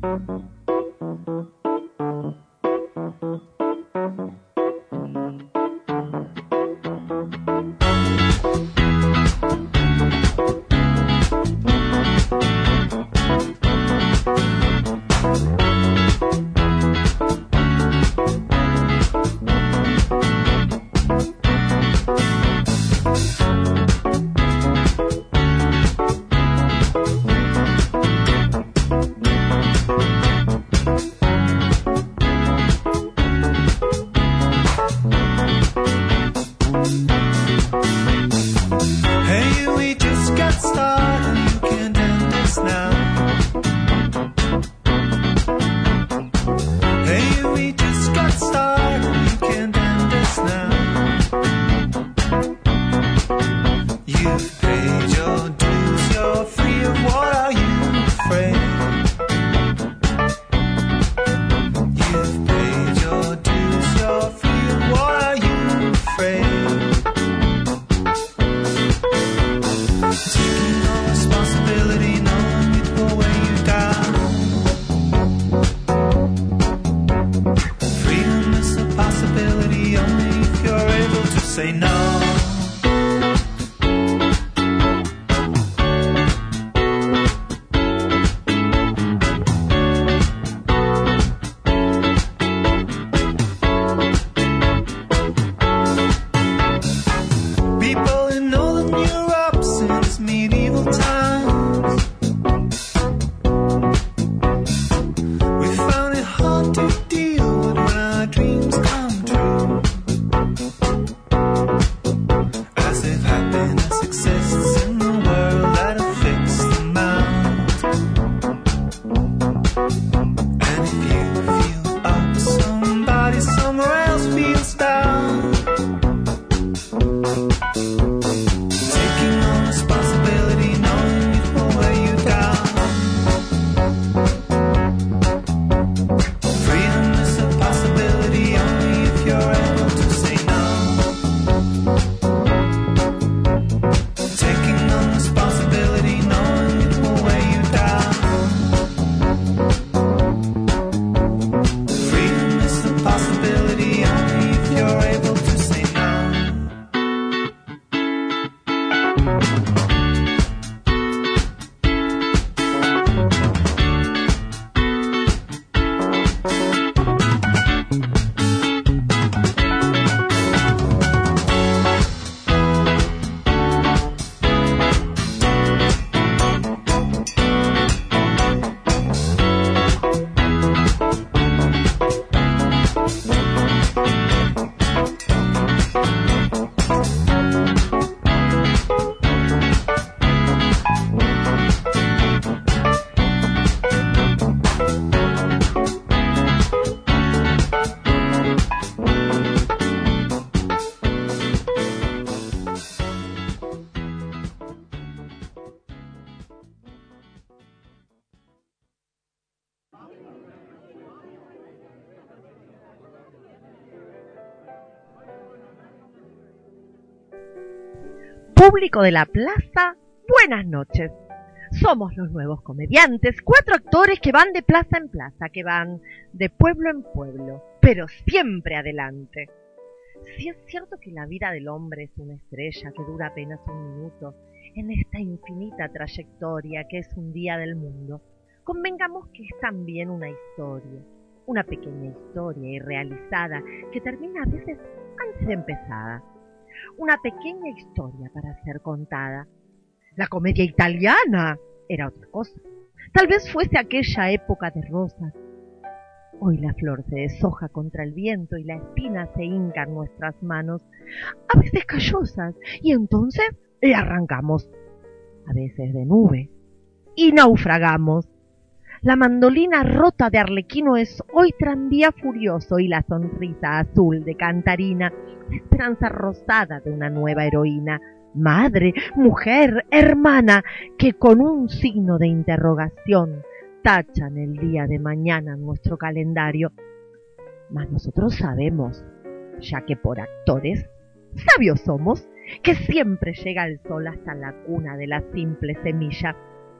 Público de la plaza, buenas noches. Somos los nuevos comediantes, cuatro actores que van de plaza en plaza, que van de pueblo en pueblo, pero siempre adelante. Si es cierto que la vida del hombre es una estrella que dura apenas un minuto, en esta infinita trayectoria que es un día del mundo, convengamos que es también una historia, una pequeña historia irrealizada que termina a veces antes de empezada. Una pequeña historia para ser contada. La comedia italiana era otra cosa. Tal vez fuese aquella época de rosas. Hoy la flor se deshoja contra el viento y la espina se hinca en nuestras manos, a veces callosas, y entonces le arrancamos, a veces de nube, y naufragamos. La mandolina rota de Arlequino es hoy tranvía furioso y la sonrisa azul de Cantarina, la esperanza rosada de una nueva heroína, madre, mujer, hermana, que con un signo de interrogación tachan el día de mañana en nuestro calendario. Mas nosotros sabemos, ya que por actores, sabios somos, que siempre llega el sol hasta la cuna de la simple semilla.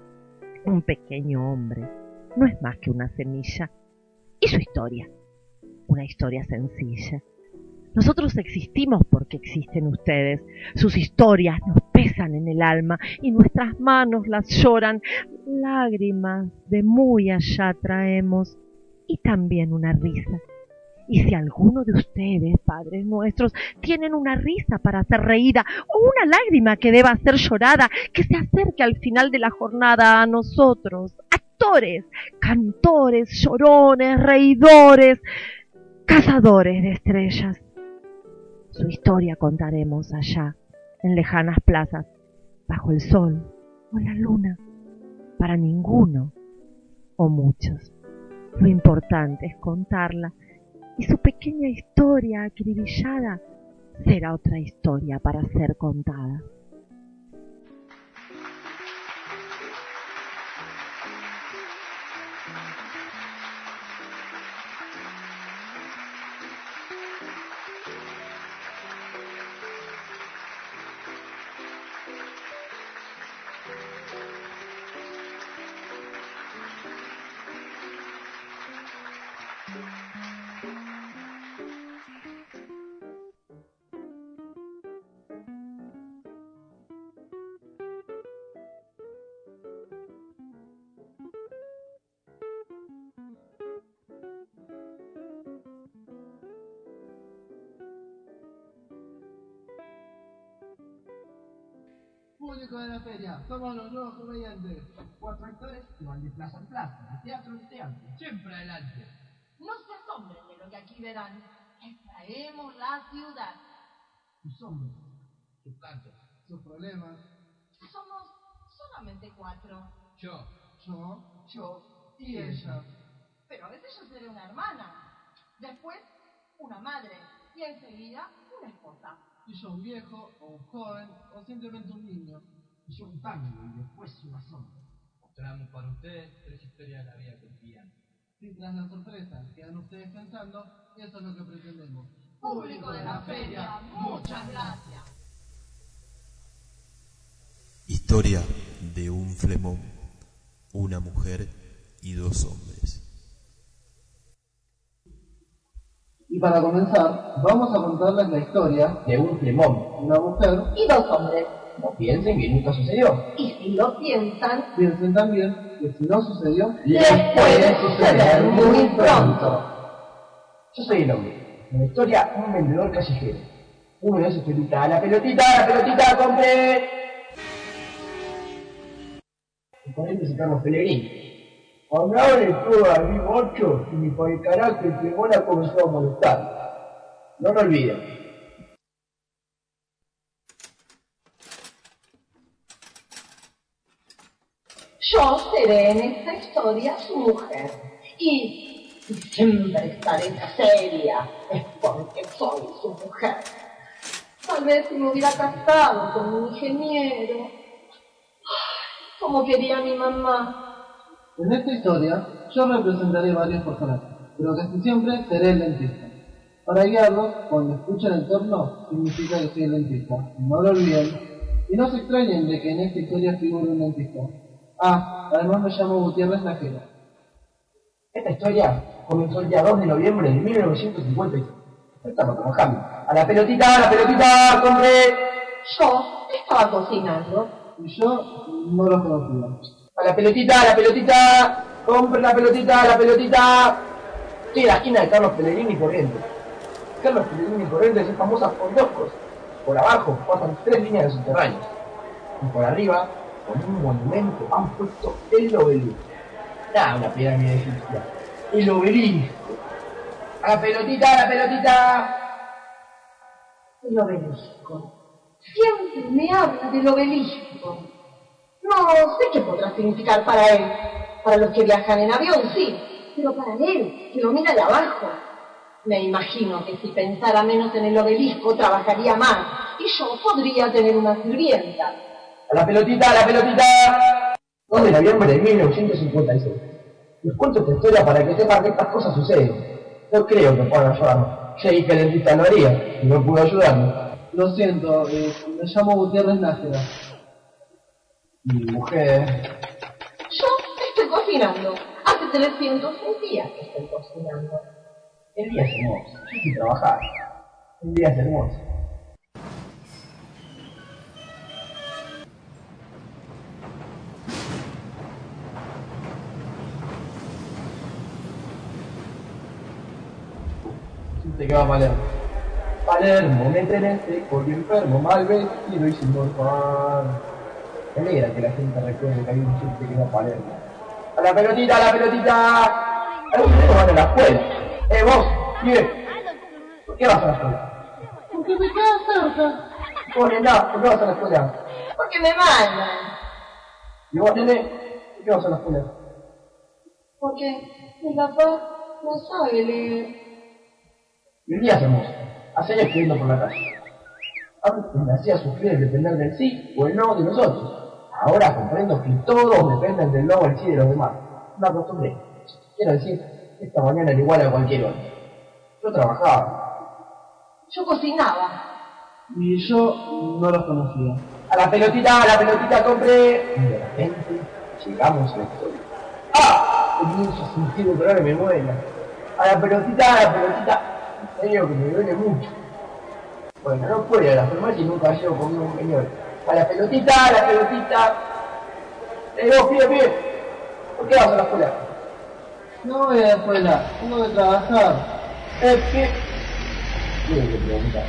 Un pequeño hombre no es más que una semilla. Y su historia, una historia sencilla. Nosotros existimos porque existen ustedes. Sus historias nos pesan en el alma y nuestras manos las lloran. Lágrimas de muy allá traemos y también una risa. Y si alguno de ustedes, padres nuestros, tienen una risa para hacer reída o una lágrima que deba ser llorada, que se acerque al final de la jornada a nosotros, actores, cantores, llorones, reidores, cazadores de estrellas. Su historia contaremos allá, en lejanas plazas, bajo el sol o la luna, para ninguno o muchos. Lo importante es contarla, y su pequeña historia acribillada será otra historia para ser contada.
Público de la feria, somos los nuevos comediantes. Cuatro actores que van de plaza en plaza, de teatro en teatro, siempre adelante.
No se asombren de lo que aquí verán. Extraemos la ciudad.
Sus hombres, sus cantos, sus problemas.
Somos solamente cuatro.
Yo, yo, yo y ella.
Pero a veces yo seré una hermana. Después, una madre. Y enseguida, una esposa.
Y yo un viejo, o un joven, o simplemente un niño. Y yo un tango, y después una sombra.
Traemos para ustedes tres historias de la vida cotidiana.
Y tras la sorpresa, quedan ustedes pensando, y eso es lo que pretendemos.
Público de la feria, muchas gracias.
Historia de un flemón, una mujer y dos hombres.
Y para comenzar, vamos a contarles la historia de un flemón, una mujer
y dos hombres.
No piensen que nunca sucedió.
Y si lo piensan,
piensen también que si no sucedió,
les puede suceder muy pronto.
Yo soy el hombre. En la historia, un vendedor callejero. Uno de esos pelota, la pelotita, la pelotita, compre. Y con él dice Carlos Pellegrini. Hablaba de todo a mi ocho y ni por el carácter que Mona comenzó a molestar. No lo olviden.
Yo seré en esta historia su mujer. Y, y siempre estaré seria. Es porque soy su mujer. Tal vez si me hubiera casado con un ingeniero. Ay, como quería mi mamá.
En esta historia, yo representaré varios personajes, pero casi siempre seré el dentista. Para guiarlos, cuando escuchen el torno, significa que soy el dentista. No lo olviden. Y no se extrañen de que en esta historia figure un dentista. Ah, además me llamo Gutiérrez Najera.
Esta historia comenzó el día dos de noviembre de mil novecientos cincuenta y seis. Estaba trabajando. ¡A la pelotita, a la pelotita! ¡Compré!
Yo estaba cocinando.
Y yo no lo conocía.
¡A la pelotita, a la pelotita! ¡Compre la pelotita, a la pelotita! Estoy en la esquina de Carlos Pellegrini y Corrientes. Carlos Pellegrini y Corrientes es famosa por dos cosas. Por abajo pasan tres líneas de subterráneos. Y por arriba, con un monumento, han puesto el obelisco. Nada, una pirámide egipcia. El obelisco. ¡A la pelotita, a la pelotita!
El obelisco. Siempre me habla del obelisco. No sé qué podrá significar para él. Para los que viajan en avión, sí. Pero para él, que lo mira de abajo. Me imagino que si pensara menos en el obelisco, trabajaría más. Y yo podría tener una sirvienta.
¡A la pelotita, a la pelotita! dos de noviembre de mil novecientos cincuenta y seis. Les cuento esta historia para que sepan que estas cosas suceden. No creo que puedan ayudarnos. Creí que el dentista lo haría y no pudo ayudarme.
Lo siento, eh, me llamo Gutiérrez Nájera.
Mi mujer...
Yo estoy cocinando. Hace trescientos días que estoy cocinando.
El día es hermoso. Yo estoy trabajando. El día es hermoso. Te queda Palermo. Palermo, me teneste, porque enfermo, mal vestido y sin morfar. Me alegra que la gente recuerde que hay un chiste que era Palermo. ¡A la pelotita, a la pelotita! Algunos chicos van a la escuela. Eh, vos, pibe. ¿Por qué vas a la escuela?
Porque me queda cerca.
Vos, nena, ¿por qué vas a la escuela?
Porque me mandan.
¿Y vos, nene? ¿Por qué vas a la escuela?
Porque mi papá no sabe leer.
Y el día es hermoso. Hace años escribiendo por la calle. Antes me hacía sufrir el depender del sí o el no de nosotros. Ahora comprendo que todos dependen del no o el sí de los demás. Me acostumbré. Quiero decir, esta mañana era igual a cualquier hora. Yo trabajaba.
Yo cocinaba.
Y yo no los conocía.
A la pelotita, a la pelotita compré. Y de repente llegamos a la historia. ¡Ah! Comienzo a sentir un dolor en mi muela. A la pelotita, a la pelotita. En serio que me duele mucho. Bueno, no puedo ir a la farmacia y nunca llego conmigo un señor. A la pelotita, a la pelotita. Le digo, pide, pide. ¿Por qué vas a la escuela?
No voy a la escuela, tengo que trabajar.
Eh, ¿qué? Tuve que preguntar.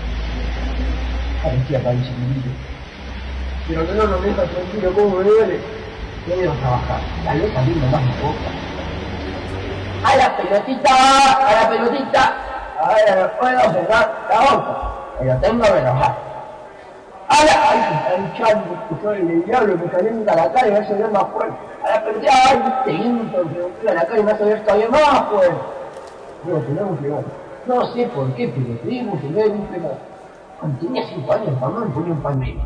Parecía tan chiquitito. Pero que no lo deja tranquilo, ¿cómo me duele? Yo voy a trabajar. Tal vez abriendo más la boca. A la pelotita, a la pelotita. Ahora me puedo cerrar la boca. Pero tengo que enojar. ¡Ahora! ¡Ay, se está hinchando! Escuchó el diablo, me calienta la cara y me hace ver más fuerte. A la pelotita, ¡ay! Te hincho, que me pega la cara y me hace ver todavía más fuerte. Digo, tenemos que ver. No sé por qué, pero tenemos que ver un fregado. Cuando tenía cinco años, mamá me ponía un pañuelo.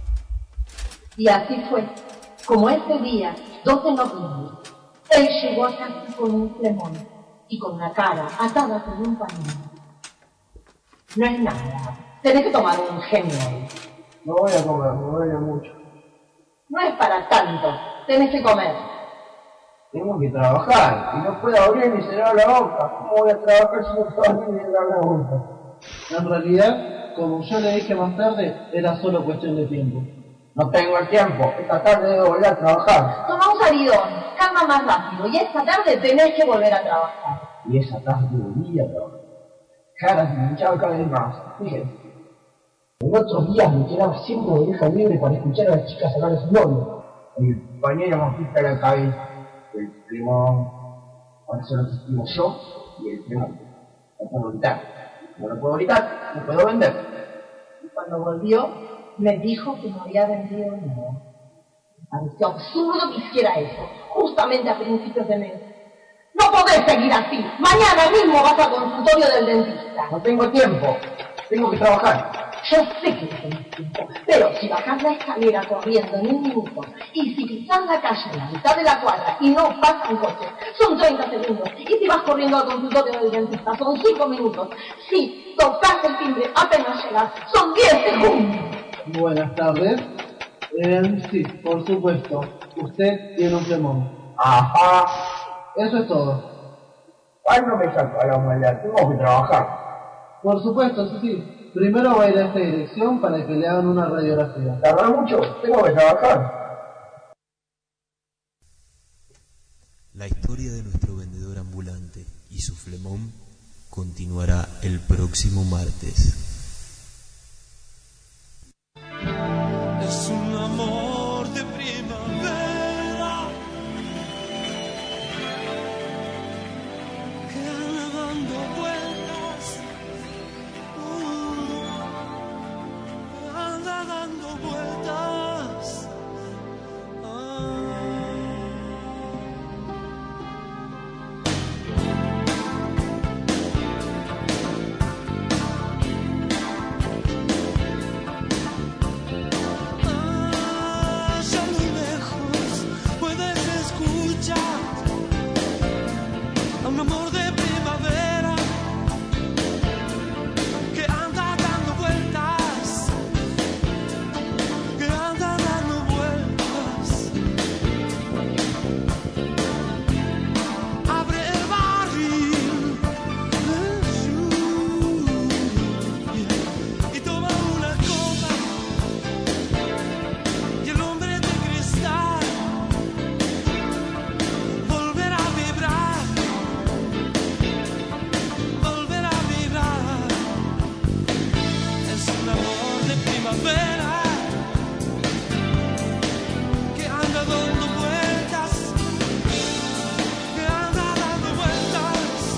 Y así fue, como ese día, dos de noviembre, él llegó a casa con un flemón y con la cara atada con un pañuelo. No es nada, tenés que tomar un genial.
No voy a comer, me duele mucho.
No es para tanto, tenés que comer.
Tengo que trabajar y no puedo abrir ni cerrar la boca. ¿Cómo voy a trabajar si no puedo abrir ni cerrar la boca?
En realidad, como yo le dije más tarde, era solo cuestión de tiempo.
No tengo el tiempo, esta tarde debo volver a trabajar.
Toma un salidón, calma más rápido y esta tarde tenés que volver a trabajar.
Y esa tarde volví a trabajar. Caras me hinchaba cada vez más, fíjense. En otros días me quedaba siempre de oreja libre para escuchar a las chicas hablar de su novio. El pañuelo me afecta la cabeza, el plemón, ahora solo testigo yo y el plemón. No puedo gritar, como no puedo gritar, no puedo vender.
Y cuando volvió, me dijo que no había vendido nada. Me pareció absurdo que hiciera eso, justamente a principios de mes. No podés seguir así. Mañana mismo vas al consultorio del dentista.
No tengo tiempo, tengo que trabajar.
Yo sé que no tenés tiempo, pero si bajás la escalera corriendo en un minuto y si pisás la calle en la mitad de la cuadra y no pasan coches, son treinta segundos. Y si vas corriendo al consultorio del dentista, son cinco minutos. Si tocas el timbre apenas llegas, son diez segundos.
Buenas tardes.
Eh, sí, por supuesto. Usted tiene un flemón.
Ajá.
Eso es todo.
Ay, no me saco a la humanidad, tengo que trabajar.
Por supuesto, sí, sí. Primero va a ir a esta dirección para que le hagan una radiografía.
¿Tarda mucho? Tengo que trabajar.
La historia de nuestro vendedor ambulante y su flemón continuará el próximo martes.
Es un amor de primavera que anda dando vueltas, uh, anda dando vueltas. Ah. Un amor de primavera que anda dando vueltas, que anda dando vueltas. Abre el barril y toma una copa y el hombre de cristal volverá a vibrar. Primavera que anda dando vueltas, que anda dando vueltas.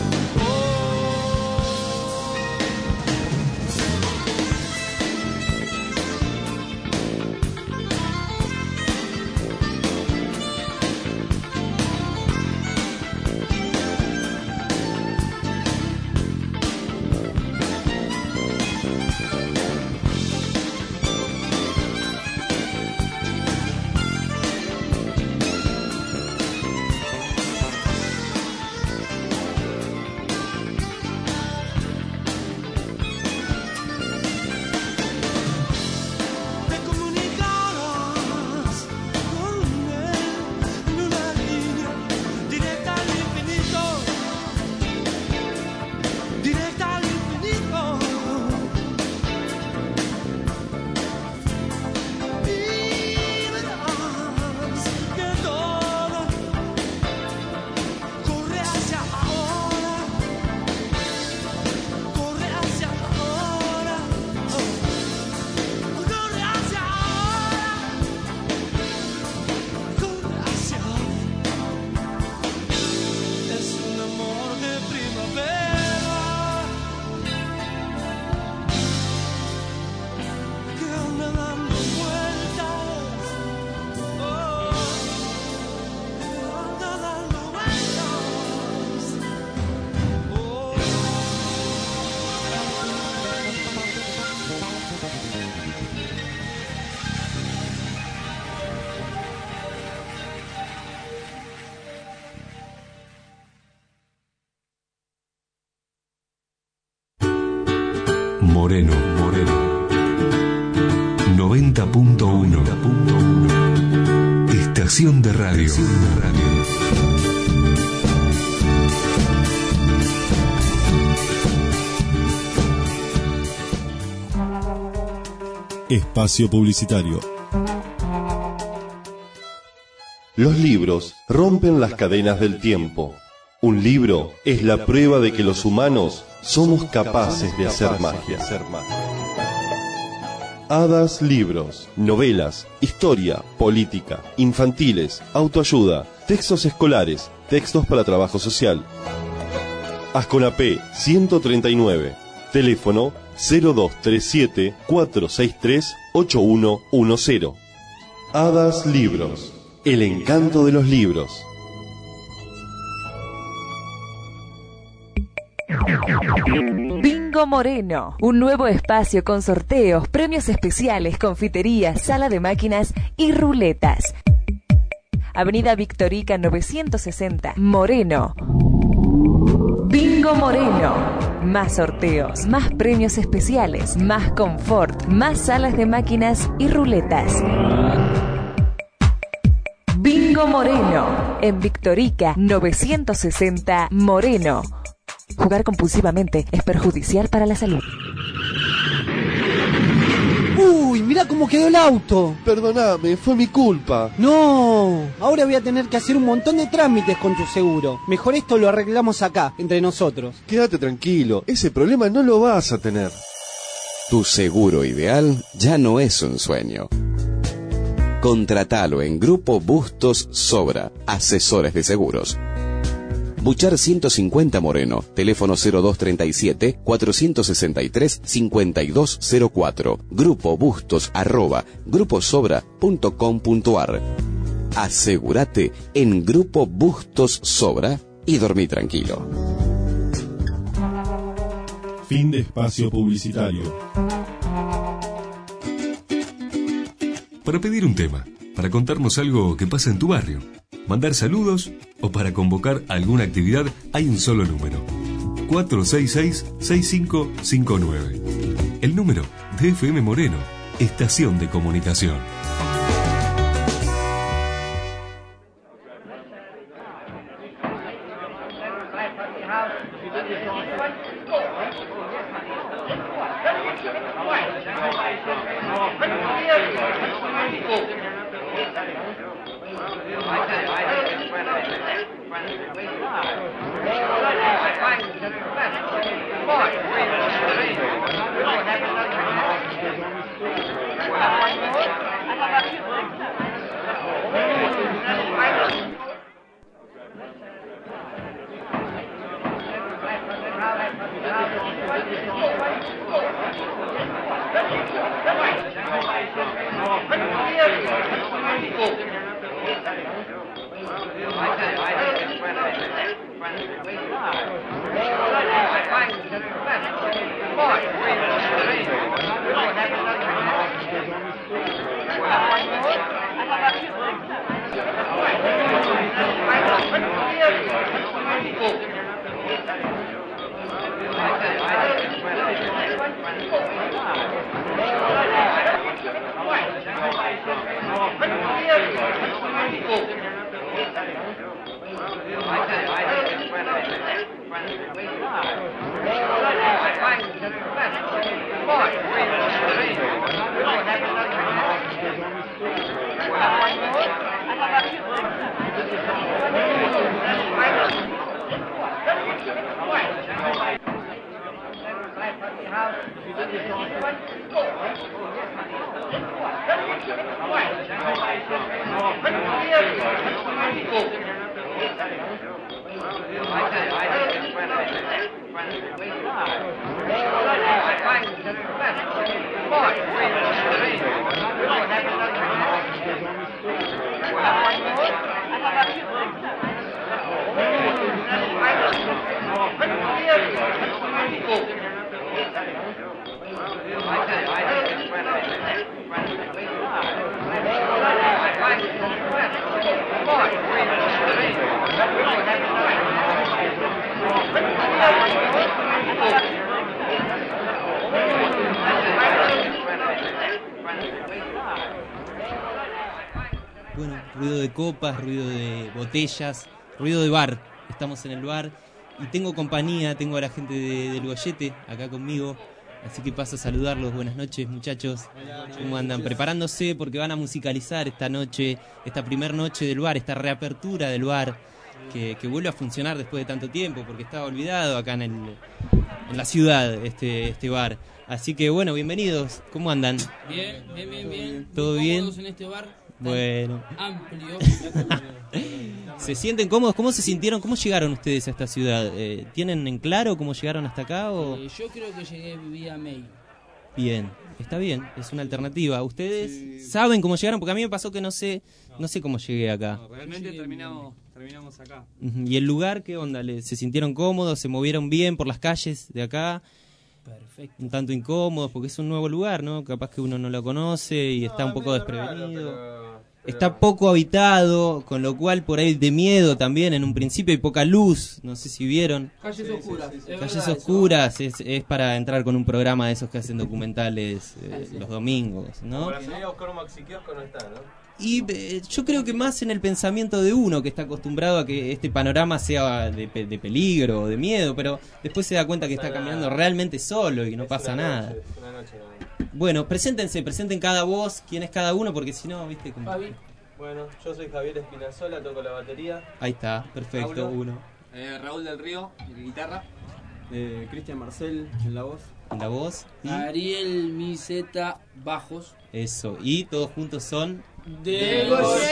Moreno, Moreno. noventa punto uno. Estación de radio. Estación de radio.
Espacio publicitario.
Los libros rompen las cadenas del tiempo. Un libro es la prueba de que los humanos somos capaces de hacer magia. Hadas Libros, novelas, historia, política, infantiles, autoayuda, textos escolares, textos para trabajo social. Asconapé ciento treinta y nueve, teléfono cero dos tres siete, cuatro seis tres, ocho uno uno cero. Hadas Libros, el encanto de los libros.
Bingo Moreno, un nuevo espacio con sorteos, premios especiales, confitería, sala de máquinas y ruletas. Avenida Victorica novecientos sesenta, Moreno. Bingo Moreno. Más sorteos, más premios especiales, más confort, más salas de máquinas y ruletas. Bingo Moreno, en Victorica novecientos sesenta Moreno. Jugar compulsivamente es perjudicial para la salud.
¡Uy, mirá cómo quedó el auto!
Perdóname, fue mi culpa.
No, ahora voy a tener que hacer un montón de trámites con tu seguro. Mejor esto lo arreglamos acá, entre nosotros.
Quédate tranquilo, ese problema no lo vas a tener.
Tu seguro ideal ya no es un sueño. Contratalo en Grupo Bustos Sobra, asesores de seguros. Buchar ciento cincuenta Moreno, teléfono cero dos treinta y siete, cuatrocientos sesenta y tres, cincuenta y dos cero cuatro, Grupo Bustos arroba gruposobra punto com punto ar. Asegúrate en Grupo Bustos Sobra y dormí tranquilo.
Fin de espacio publicitario.
Para pedir un tema, para contarnos algo que pasa en tu barrio, mandar saludos o para convocar alguna actividad, hay un solo número: cuatro seis seis, seis cinco cinco nueve. El número de F M Moreno, estación de comunicación.
Bueno, ruido de copas, ruido de botellas, ruido de bar. Estamos en el bar y tengo compañía, tengo a la gente de, del Goyete acá conmigo. Así que paso a saludarlos. Buenas noches, muchachos. ¿Cómo andan? Preparándose porque van a musicalizar esta noche, esta primer noche del bar, esta reapertura del bar que, que vuelve a funcionar después de tanto tiempo porque estaba olvidado acá en, el, en la ciudad este, este bar. Así que bueno, bienvenidos. ¿Cómo andan?
Bien, bien, bien, bien.
¿Todo bien?
En este bar
bueno.
amplio.
¿Se sienten cómodos? ¿Cómo se sintieron? ¿Cómo llegaron ustedes a esta ciudad? Eh, ¿Tienen en claro cómo llegaron hasta acá? O?
Eh, yo creo que llegué vía mail.
Bien, está bien, es una alternativa. ¿Ustedes sí saben cómo llegaron? Porque a mí me pasó que no sé no, no sé cómo llegué acá.
No, realmente terminamos, terminamos acá.
¿Y el lugar qué onda? ¿Se sintieron cómodos? ¿Se movieron bien por las calles de acá?
Perfecto.
Un tanto incómodos porque es un nuevo lugar, ¿no? Capaz que uno no lo conoce y no, está un poco desprevenido.
Raro,
Está poco habitado, con lo cual por ahí de miedo también en un principio hay poca luz, no sé si vieron.
Calles oscuras. es
Calles
verdad
oscuras, es, es para entrar con un programa de esos que hacen documentales eh, los domingos, ¿no?
Como la salida a buscar un maxi kiosco no está, ¿no?
Y eh, yo creo que más en el pensamiento de uno que está acostumbrado a que este panorama sea de, pe- de peligro o de miedo, pero después se da cuenta que está caminando realmente solo y no pasa nada.
Noche, es una noche, ¿no?
Bueno, preséntense, presenten cada voz, quién es cada uno, porque si no, viste como...
Javi. Bueno, yo soy Javier Espinazola, toco la batería.
Ahí está, perfecto,
Paulo.
uno.
Eh, Raúl del Río, en guitarra. Eh, Cristian Marcel, en la voz.
La voz y
Ariel Miseta Bajos.
eso, y todos juntos son...
De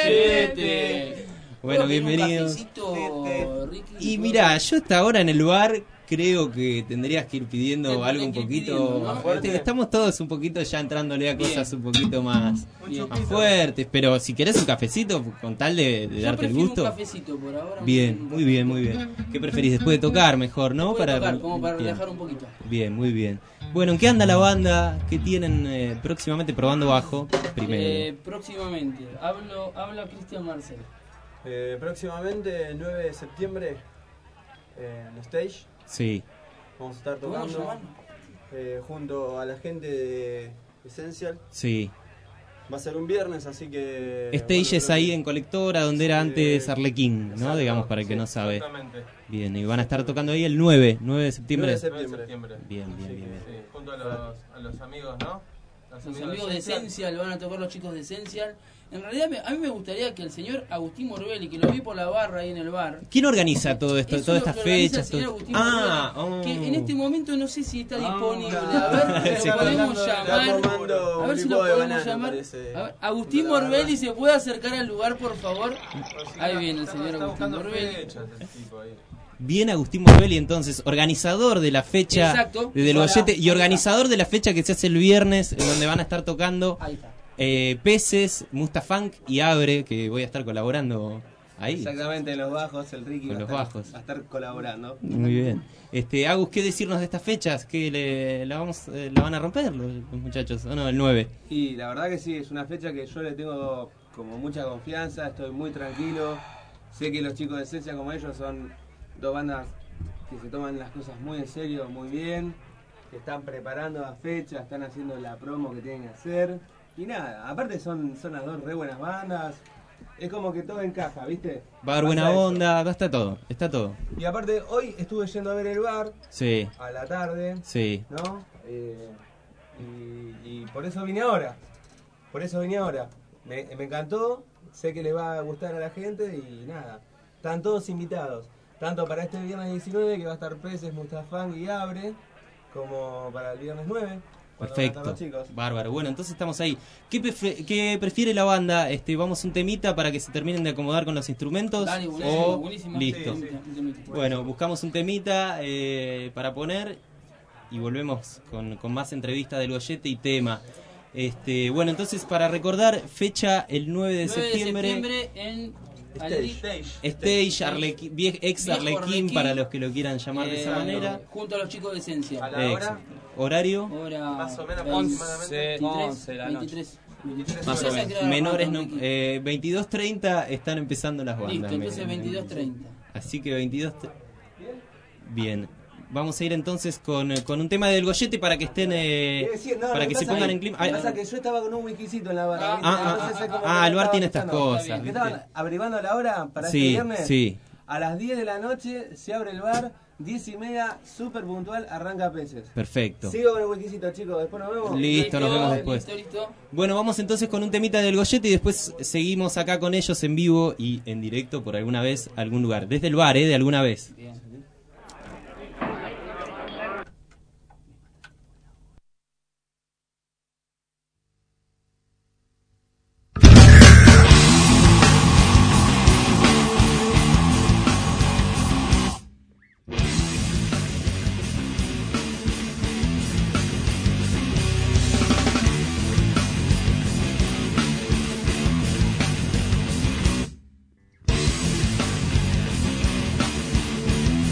Goyete.
Bueno,
¿Puedo pedir un
bienvenidos.
cafecito, Ricky?
Y mira, yo hasta ahora en el bar creo que tendrías que ir pidiendo
Tendría
algo un
que ir
poquito...
pidiendo, ¿no?
Fuerte. Estamos todos un poquito ya entrándole a
Bien.
cosas un poquito más,
Bien.
más fuertes, pero si querés un cafecito, con tal de, de
Yo
darte el
prefiero
gusto...
un cafecito por ahora.
Bien, muy bien, muy bien. ¿Qué preferís? Después de tocar mejor, ¿no?
Después de tocar, como para
bien.
relajar un poquito.
Bien, muy bien. Bueno, ¿en qué anda la banda? ¿Qué tienen eh, próximamente probando bajo? Primero.
Eh, próximamente, hablo, habla Cristian Marcel.
Eh, próximamente, el nueve de septiembre, eh, en Stage,
Sí.
vamos a estar
¿Cómo
tocando
llaman?
eh, junto a la gente de Essential.
Sí.
Va a ser un viernes, así que...
Stage
bueno,
es
creo
ahí
que-
en Colectora, donde era
Sí,
antes Arlequín, ¿no?
exacto,
Digamos, para el que
sí,
no sabe.
exactamente.
Bien, y van a estar tocando ahí el nueve, nueve de septiembre.
nueve de septiembre.
Bien, bien,
Sí,
bien. bien.
sí, junto a los, a los amigos, ¿no?
Los amigos de Essential, van a tocar los chicos de Essential. En realidad, me- a mí me gustaría que el señor Agustín Morbelli, que lo vi por la barra ahí en el bar.
¿Quién organiza todo esto,
Eso
todas
es lo
estas
que organiza
fechas?
el señor
todo-
Agustín
Ah,
Morbelli,
oh.
que en este momento no sé si está disponible.
Ah,
A ver,
Sí,
lo podemos
está
llamar.
tomando
A ver
un
si lo
licuado de
podemos
banana,
llamar.
parece.
A ver, Agustín
La verdad.
Morbelli, ¿se puede acercar al lugar, por favor? Ahí viene el
Está-
señor
está
Agustín
buscando
Morbelli.
fechas, el tipo ahí.
Bien Agustín Morbelli, entonces, organizador de la fecha
Exacto.
de Del
Hola.
Goyete y organizador de la fecha que se hace el viernes, en donde van a estar tocando
Ahí está.
eh, Peces, Mustafunk y Abre, que voy a estar colaborando ahí.
Exactamente, en los bajos, el Ricky
Con
va,
los
a estar,
bajos.
va a estar colaborando.
Muy bien. Este, Agus, ¿qué decirnos de estas fechas? ¿Que le, la, vamos, eh, la van a romper los, los muchachos? ¿O no? El nueve.
Y la verdad que sí, es una fecha que yo le tengo como mucha confianza, estoy muy tranquilo. Sé que los chicos de Esencia como ellos son dos bandas que se toman las cosas muy en serio, muy bien, que están preparando la fecha, están haciendo la promo que tienen que hacer. Y nada, aparte son, son las dos re buenas bandas, es como que todo encaja, ¿viste?
Va a haber buena
Pasa eso.
onda, está todo, está todo.
Y aparte, hoy estuve yendo a ver el bar
Sí,
a la tarde,
sí.
¿no? Eh, y, y por eso vine ahora. Por eso vine ahora. Me, me encantó, sé que le va a gustar a la gente y nada. Están todos invitados. Tanto para este viernes diecinueve, que va a estar Peces, Mustafán y Abre, como para el viernes nueve. cuando van a estar
Perfecto,
los chicos.
bárbaro. Bueno, entonces estamos ahí. ¿Qué, prefe- qué prefiere la banda? Este, ¿Vamos un temita para que se terminen de acomodar con los instrumentos?
Dale, buenísimo,
¿O
buenísimo.
listo?
Sí, sí. Un temita.
Bueno, buscamos un temita eh, para poner y volvemos con, con más entrevistas del Goyete y tema. Este, bueno, entonces para recordar, fecha el nueve de
nueve de
septiembre.
septiembre en
Stage.
Stage, Arlequín, vie- ex
Viejo
Arlequín,
Arlequín,
para los que lo quieran llamar de esa
Eh,
manera.
Junto a los chicos de Esencia.
A la hora,
Exacto. Horario,
Hora
más o menos
veinte,
aproximadamente
once
de la noche.
veintitrés.
veintitrés
Más o
horas.
menos.
menores, no, eh, veintidós treinta están empezando las bandas.
Listo, entonces
me-
veintidós treinta.
Así que veintidós. tre- Bien. Vamos a ir entonces con, eh, con un tema del Goyete para que estén. eh,
Quiere decir, no,
para
lo
que se
pasa
pongan
es-
en clima.
Lo que
Ay,
pasa es que yo estaba con un wikisito en la barra.
Ah,
¿viste?
ah,
Entonces
ah,
es como
ah,
que
el bar
estaba
tiene estas
escuchando.
cosas,
Que
¿viste?
estaban averiguando la hora para
Sí,
este viernes.
sí.
A las diez de la noche se abre el bar, diez y media, súper puntual, arranca Peces.
Perfecto.
Sigo con el wikisito, chicos, después nos vemos.
Listo, nos vemos después.
Listo, listo.
Bueno, vamos entonces con un temita del Goyete y después seguimos acá con ellos en vivo y en directo por alguna vez, algún lugar. Desde el bar, ¿eh? De alguna vez.
Bien.
Thank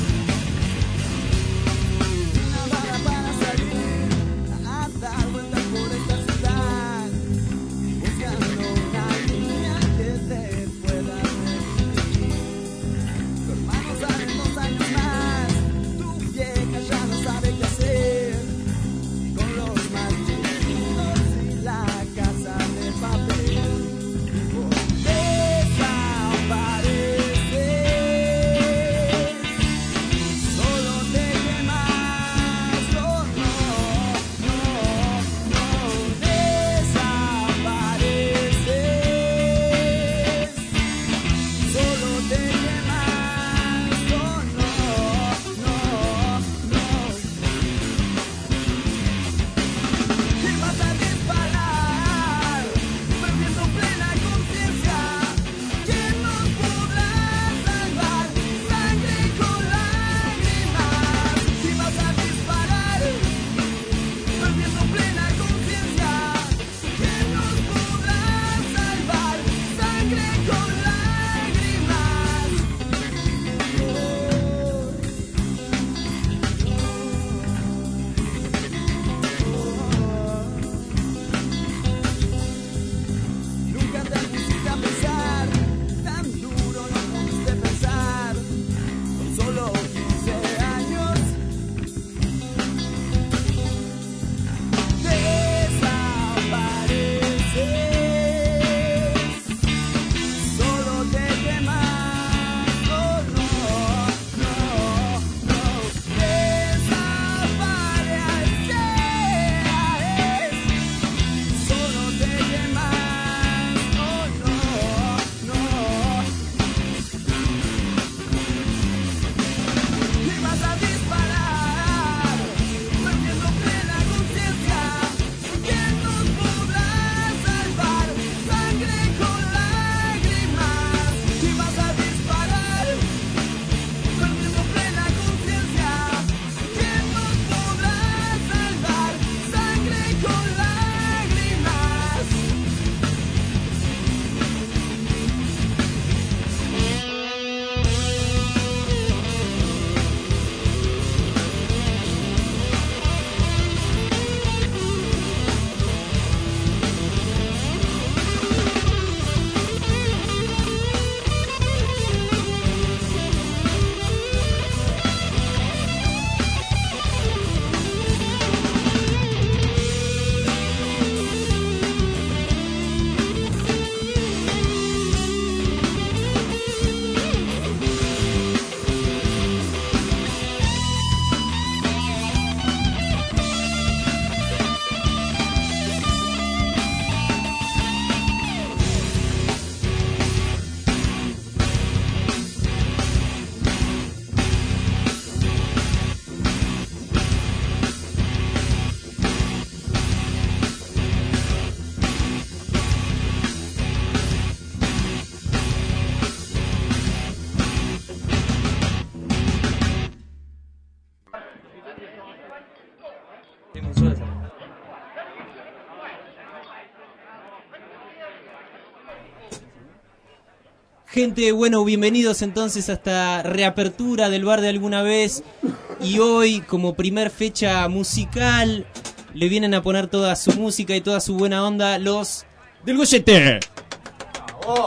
Gente, bueno, bienvenidos entonces a esta reapertura del bar de alguna vez. Y hoy, como primer fecha musical, le vienen a poner toda su música y toda su buena onda los del Goyete.
¡Oh!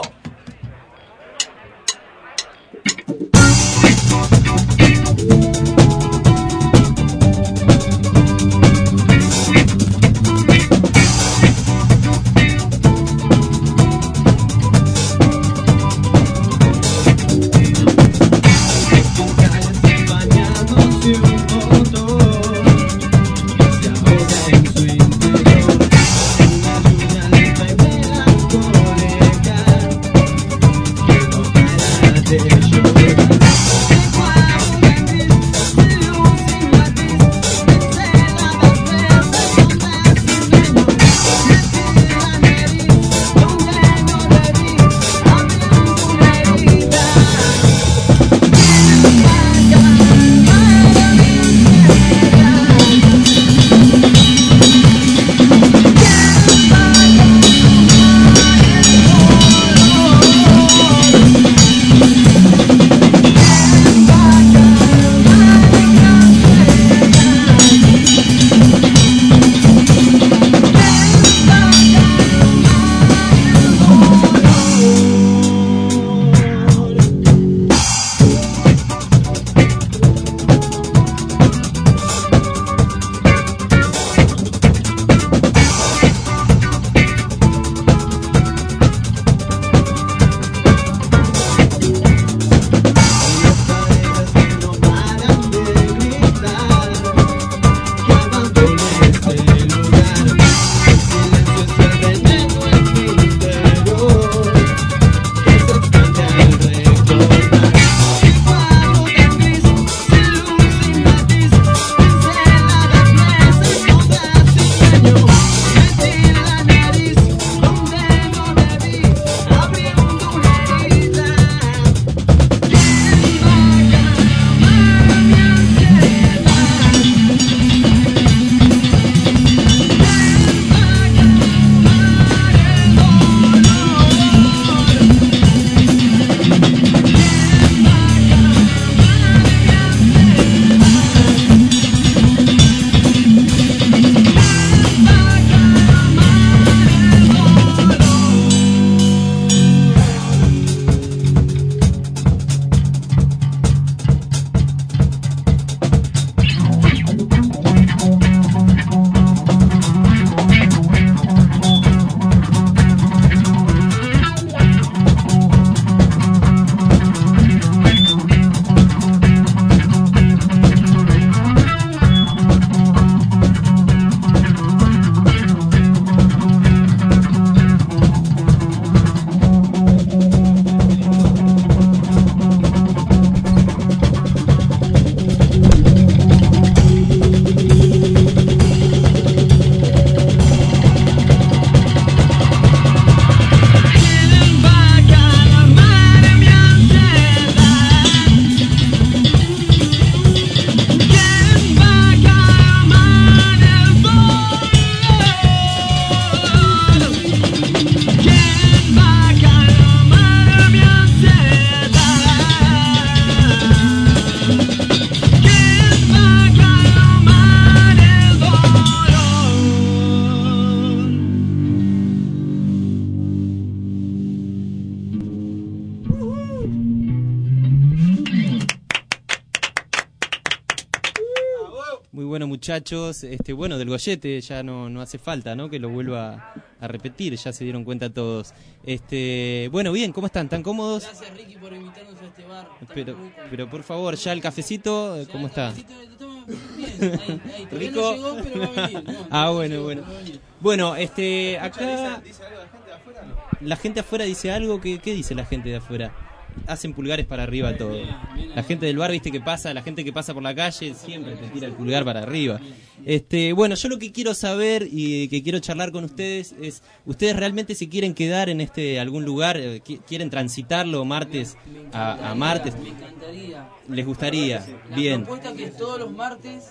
Muchachos, este bueno del Goyete ya no, no hace falta, ¿no? Que lo vuelva a repetir, ya se dieron cuenta todos. Este, bueno, bien, ¿cómo están? ¿Tan cómodos?
Gracias Ricky por invitarnos a este bar.
Pero, pero por favor, ya el cafecito,
Ya
¿cómo
el
está?
cafecito lo tomo bien, ahí, ahí, todavía
Rico.
no llegó, pero va a venir. No,
Ah,
no
bueno,
llegó,
bueno.
pero va a venir.
Bueno, este, acá
¿Dice algo la gente de afuera? No.
la gente afuera dice algo. ¿Qué, qué dice la gente de afuera? Hacen pulgares para arriba todo. La gente del bar, viste que pasa, la gente que pasa por la calle siempre te tira el pulgar para arriba. Este, bueno, yo lo que quiero saber y que quiero charlar con ustedes es, ¿ustedes realmente se quieren quedar en este algún lugar? ¿Quieren transitarlo martes a, a martes?
Me encantaría.
¿Les gustaría?
La
Bien.
propuesta que es todos los martes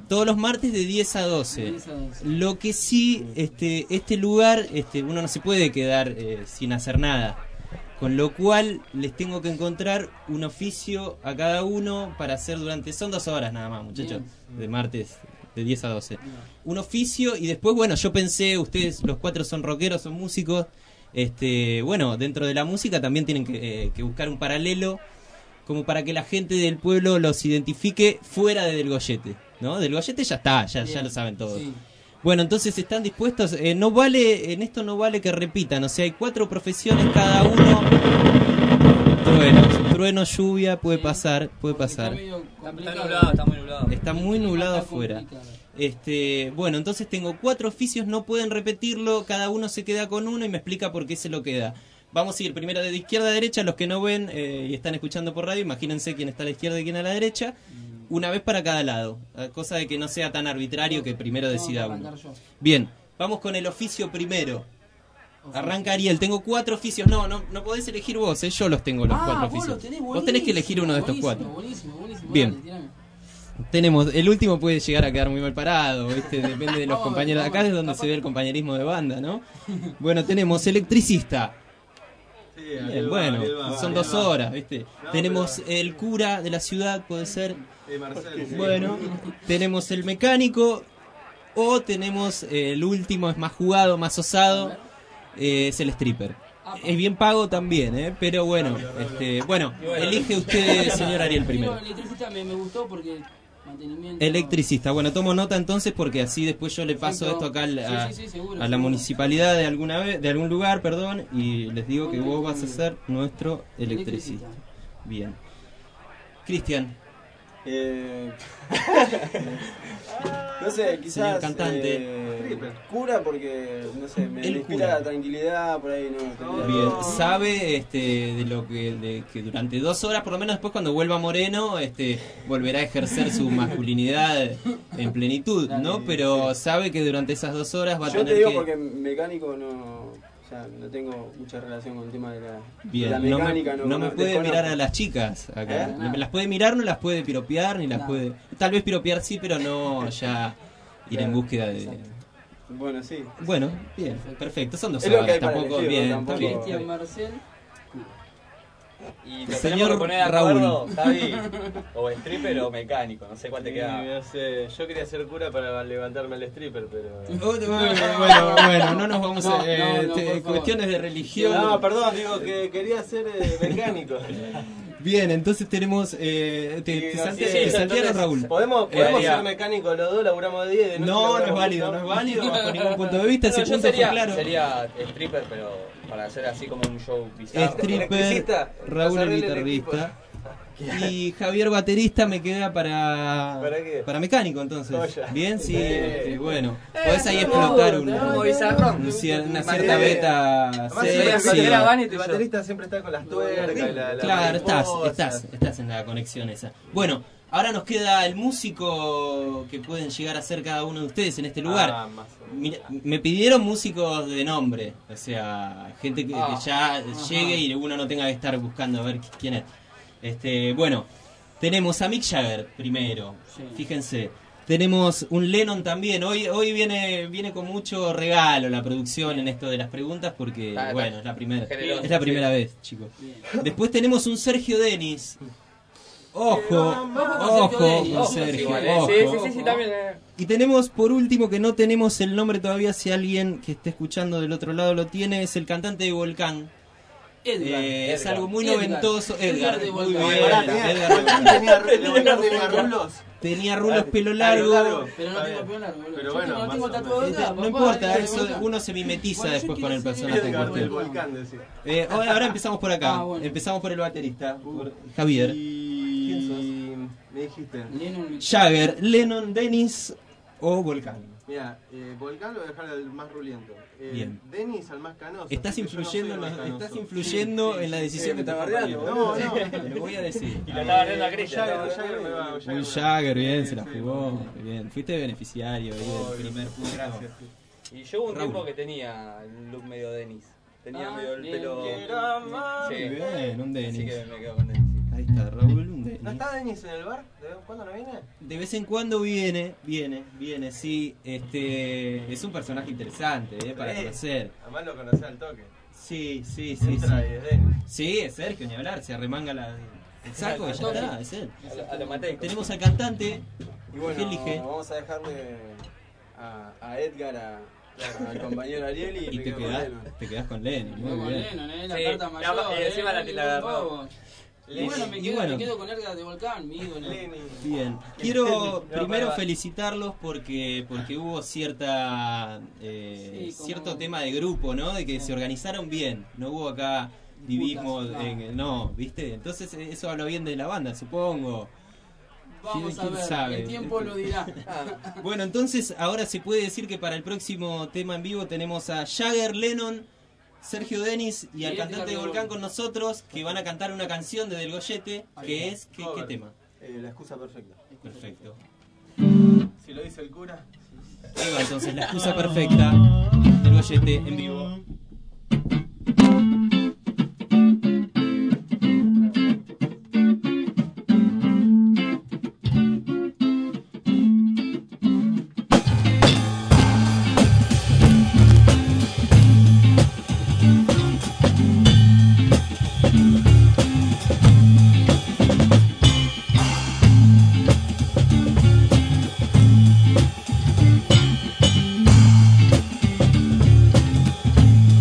Todos los martes de diez a doce. Lo que sí, este, este lugar, este, uno no se puede quedar eh, sin hacer nada. Con lo cual les tengo que encontrar un oficio a cada uno para hacer durante... Son dos horas nada más, muchachos, de martes de diez a doce. Un oficio y después, bueno, yo pensé, ustedes los cuatro son rockeros, son músicos. Este, bueno, dentro de la música también tienen que, eh, que buscar un paralelo como para que la gente del pueblo los identifique fuera de Del Goyete, ¿no? Del Goyete ya está, ya, ya lo saben todos. Sí. Bueno, entonces están dispuestos, eh, no vale, en esto no vale que repitan, o sea, hay cuatro profesiones cada uno. Truenos, trueno, lluvia, puede pasar, puede pasar.
Está nublado, está muy nublado.
Está muy nublado afuera. Este, bueno, entonces tengo cuatro oficios, no pueden repetirlo, cada uno se queda con uno y me explica por qué se lo queda. Vamos a ir primero de izquierda a derecha, los que no ven eh, y están escuchando por radio, imagínense quién está a la izquierda y quién a la derecha, una vez para cada lado, cosa de que no sea tan arbitrario que primero decida uno. Bien, vamos con el oficio primero. Arranca Ariel, tengo cuatro oficios, no, no, no podés elegir vos, eh, yo los tengo los
ah,
cuatro
vos
oficios.
Tenés,
vos tenés que elegir uno de estos cuatro.
Buenísimo, buenísimo,
bien.
Dale,
tenemos, el último puede llegar a quedar muy mal parado, ¿viste? Depende de los compañeros. Acá es donde se ve el compañerismo de banda, ¿no? Bueno, tenemos electricista. Bien, bueno, son dos horas, ¿viste? Tenemos el cura de la ciudad, puede ser. Bueno, tenemos el mecánico. O tenemos eh, el último, es más jugado, más osado, eh, es el stripper. Es bien pago también, ¿eh? Pero bueno, este, bueno, elige usted, señor Ariel, primero.
El electricista me, me gustó porque mantenimiento...
Electricista, bueno, tomo nota entonces porque así después yo le paso esto acá al, a, sí, sí, sí, seguro, a la municipalidad de alguna vez, de algún lugar, perdón, y les digo que vos vas a ser nuestro electricista. Bien. Cristian.
Eh... no sé, quizás
señor cantante.
Eh, cura porque no sé, me, me inspira la tranquilidad por ahí, no.
Bien, sabe este de lo que de, que durante dos horas, por lo menos después cuando vuelva Moreno, este volverá a ejercer su masculinidad en plenitud, ¿no? Pero sabe que durante esas dos horas va a
Yo
tener
te digo
que...
porque mecánico no, o sea, no tengo mucha relación con el tema de la,
Bien,
de la mecánica.
no me,
no,
no me
no,
puede
desconozco.
mirar a las chicas acá.
¿Eh?
No. Las puede mirar, no las puede piropear, ni las no. puede... Tal vez piropear sí, pero no ya ir claro, en búsqueda de... Exacto.
Bueno, sí.
Bueno, bien, perfecto. Son dos
es
horas, tampoco
elegir,
bien.
Tampoco,
Cristian Marcel.
Y nos
señor
tenemos que poner de
Raúl.
acuerdo, Javi, o stripper o mecánico, no sé cuál te queda.
Sí, no sé, yo quería ser cura para levantarme al stripper, pero...
Oh, bueno, bueno, no nos vamos
no,
a... Eh,
no, no,
te, cuestiones de religión...
No, perdón, digo que quería ser eh, mecánico.
Bien, entonces tenemos... Eh, te, te,
no,
salte,
sí,
te
sí,
saltearon, Raúl.
¿Podemos, podemos
eh,
ser mecánicos los dos, laburamos de diez?
No, no es válido, no es válido bajo ningún punto de vista. Ese
no,
punto
sería,
fue claro.
Sería stripper, pero para hacer así como un show bizarro.
Stripper, Raúl el guitarrista. Y Javier baterista me queda para
¿Para qué?
para mecánico entonces.
Oh, ya.
Bien, sí,
Eh,
este, bueno. Podés ahí explotar un,
como
un,
bizarrón.
una cierta beta sexy.
El baterista siempre está con las tuercas y la, la
Claro, estás,
mariposa.
estás, estás en la conexión esa. Bueno, ahora nos queda el músico que pueden llegar a ser cada uno de ustedes en este lugar.
Ah, más o menos.
Mira, me pidieron músicos de nombre, o sea, gente que,
Ah,
que ya
ajá.
llegue y uno no tenga que estar buscando a ver quién es. Este, bueno, tenemos a Mick Jagger primero,
Sí.
fíjense. Tenemos un Lennon también. Hoy hoy viene viene con mucho regalo la producción en esto de las preguntas porque
Ah,
bueno, es la primera
generoso,
es la primera
sí.
vez, chicos.
Bien.
Después tenemos un Sergio Denis. Ojo,
Ojo con
ojo
Sergio
con
Denis.
Sergio,
Igual,
ojo.
sí, sí, sí, sí, también. eh.
Y tenemos por último que no tenemos el nombre todavía, si alguien que esté escuchando del otro lado lo tiene, es el cantante de Volcán.
Edgar.
Eh, es
Edgar.
algo muy
Edgar.
noventoso.
Edgar
Edgar,
de
muy
Volcán.
bien.
Pará, tenía-
Edgar
tenía, tenía rulos.
tenía rulos, pelo
Largo,
largo.
largo.
Pero no
Está
tengo
bien.
pelo largo, boludo.
Pero
Yo
bueno,
tengo,
más
tengo
o
tatuado
menos.
acá,
No
papá,
importa,
de
eso
Volcán.
uno se mimetiza
Bueno, yo
después con
quiero
el
ser
personaje en
Edgar
cuestión.
El volcán, decía.
Eh, ahora ahora empezamos por acá.
Ah, bueno.
Empezamos por el baterista, por Javier.
Y me dijiste.
Lennon,
Jagger, Lennon, Dennis o Volcán.
Mira, eh, Volcán lo voy a dejar al más ruliento. Eh,
Bien.
Denis al más canoso.
Estás
así que yo no
influyendo,
soy
en la-
más canoso.
estás influyendo
Sí, sí,
en la
sí.
decisión
Eh,
que
me
está
está bardeando,
tomando.
boludo.
No, no, te lo voy a decir.
Y lo estaba bardeando a
Eh,
Cristian.
Jagger,
estaba
Jagger me va,
bardeando.
Jagger
Un
me va.
Jagger, bien, se la
Sí,
jugó.
sí.
Bien, fuiste beneficiario ahí
Obvio.
del primer punto.
Gracias. sí.
Y yo hubo un
Raúl.
tiempo que tenía el look medio Denis. Tenía
Ah,
medio el
bien,
pelo.
bien.
Quiero amar.
Sí.
Muy bien, un
Así
Denis.
que me quedo con Denis.
Ahí está, Raúl, un Denis.
¿No está Denis en el bar? ¿De vez en cuando no viene?
De vez en cuando viene, viene, viene, sí. Este es un personaje interesante, eh, para
Sí.
conocer.
Además lo conocé al toque.
Sí, sí, sí, sí.
Entra y es Denis.
Sí, es Sergio, ni hablar, se arremanga la, el saco y ya
Toque.
está, es él.
A lo- a lo Mateico.
Tenemos al cantante.
Y bueno,
¿Qué elige?
vamos a dejarle a, a Edgar, a, al compañero Ariel y,
Y
me
te
quedo con
quedás,
Lennon.
te quedás con Lenny, muy
Con
bien.
Lennon, eh, la
Sí,
carta
la-
mayor.
y encima
eh,
la- la agarró.
bobo. Y
Lenny.
bueno, me
Y
quedo,
bueno.
me quedo con Edgar de Volcán, mi ídolo.
Bien, quiero primero felicitarlos porque porque hubo cierta eh,
Sí, como-
cierto tema de grupo, ¿no? De que se organizaron bien, no hubo acá divismo,
Disputas,
en- no, ¿viste? Entonces eso habla bien de la banda, supongo.
Vamos
¿Quién-
a
quién
ver,
sabe?
el tiempo lo dirá.
Bueno, entonces ahora se puede decir que para el próximo tema en vivo tenemos a Jagger, Lennon, Sergio Denis y al
Y
cantante de
Edgar
Volcán
Lebón.
con nosotros, que van a cantar una canción de Del Goyete, que es, ¿qué, qué tema?
Eh, la excusa perfecta.
Perfecto.
Si lo dice el cura.
Ahí va entonces la excusa perfecta del Goyete en vivo.
Thank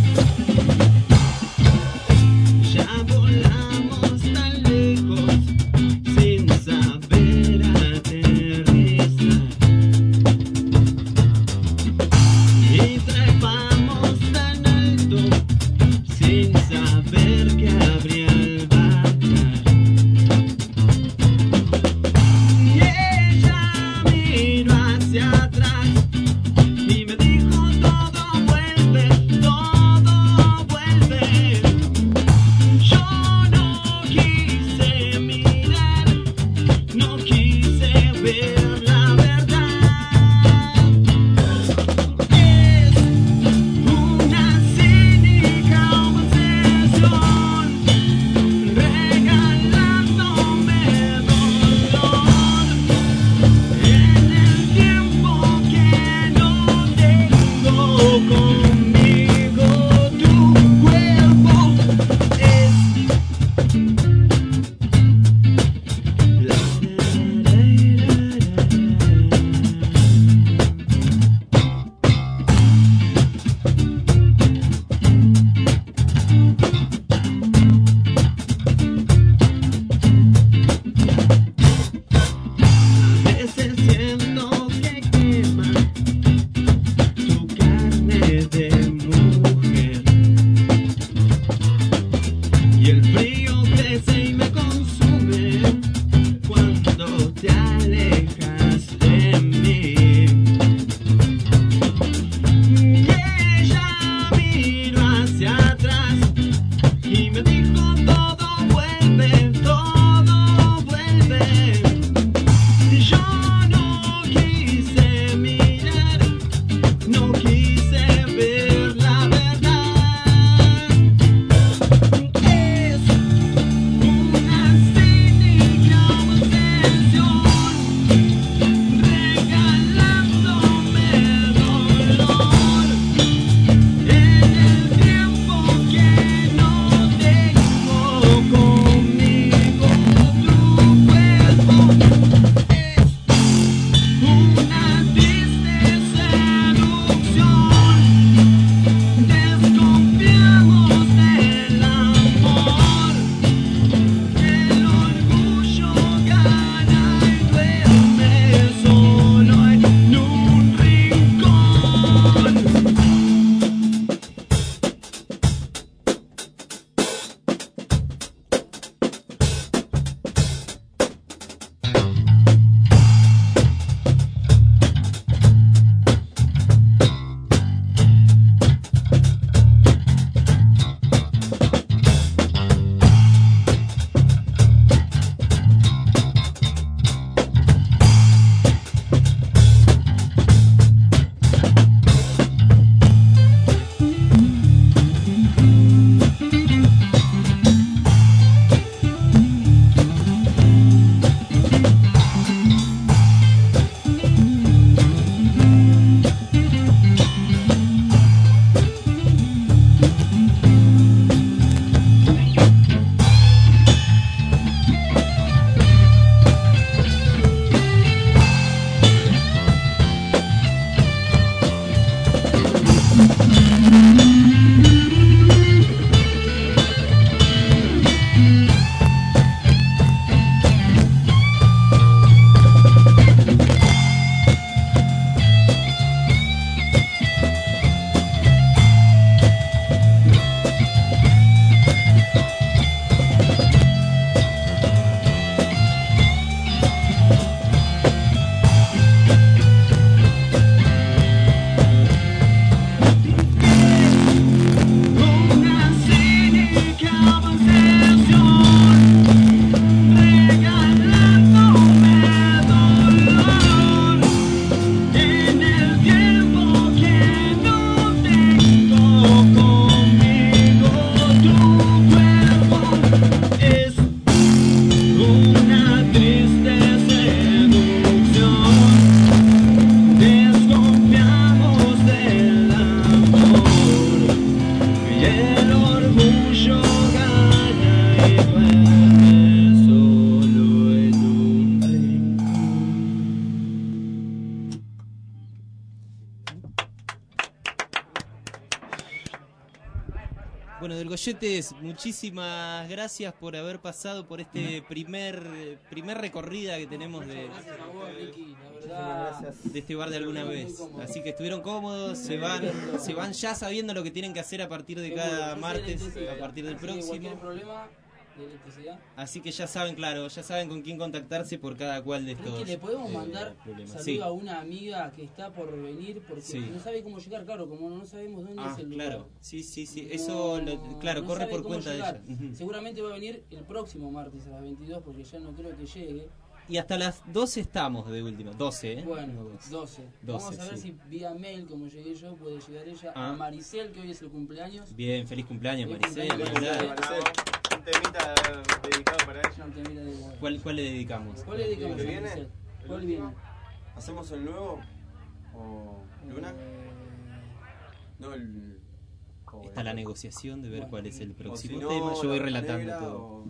Golletes, muchísimas gracias por haber pasado por este primer primer recorrida que tenemos de,
Gracias a vos, Ricky, la verdad.
de este bar de alguna vez. Así que estuvieron cómodos, se van se van ya sabiendo lo que tienen que hacer a partir de cada martes, a partir del
Así que
próximo.
cualquier problema de electricidad.
Así que ya saben, claro, ya saben con quién contactarse por cada cual de estos.
Ricky, le podemos
eh,
mandar
problemas.
saludo
Sí.
a una amiga que está por venir porque
Sí.
no sabe cómo llegar, claro, como no sabemos dónde
Ah,
es el lugar.
claro, sí, sí, sí, eso,
No-
lo- claro,
no
corre
sabe
por
cómo
cuenta
llegar.
de ella. Ujú.
Seguramente va a venir el próximo martes a las veintidós porque ya no creo que llegue.
Y hasta las doce estamos de última, doce, ¿eh?
Bueno,
No, doce.
doce.
doce,
Vamos a ver
sí.
si vía mail, como llegué yo, puede llegar ella.
Ah.
A Maricel, que hoy es el cumpleaños.
Bien, feliz cumpleaños,
Feliz
Maricel.
cumpleaños,
Nicolás.
Maricel.
Un temita dedicado para ella.
Un temita dedicado.
¿Cuál, ¿Cuál le dedicamos?
¿Cuál le dedicamos
¿El que
a
viene?
Maricel? ¿Cuál viene?
¿Hacemos el nuevo? ¿O Luna? No, el...
Está la negociación de ver
Bueno.
cuál es el
O
próximo
si no,
tema. Yo voy
la
relatando
negra
todo.
o-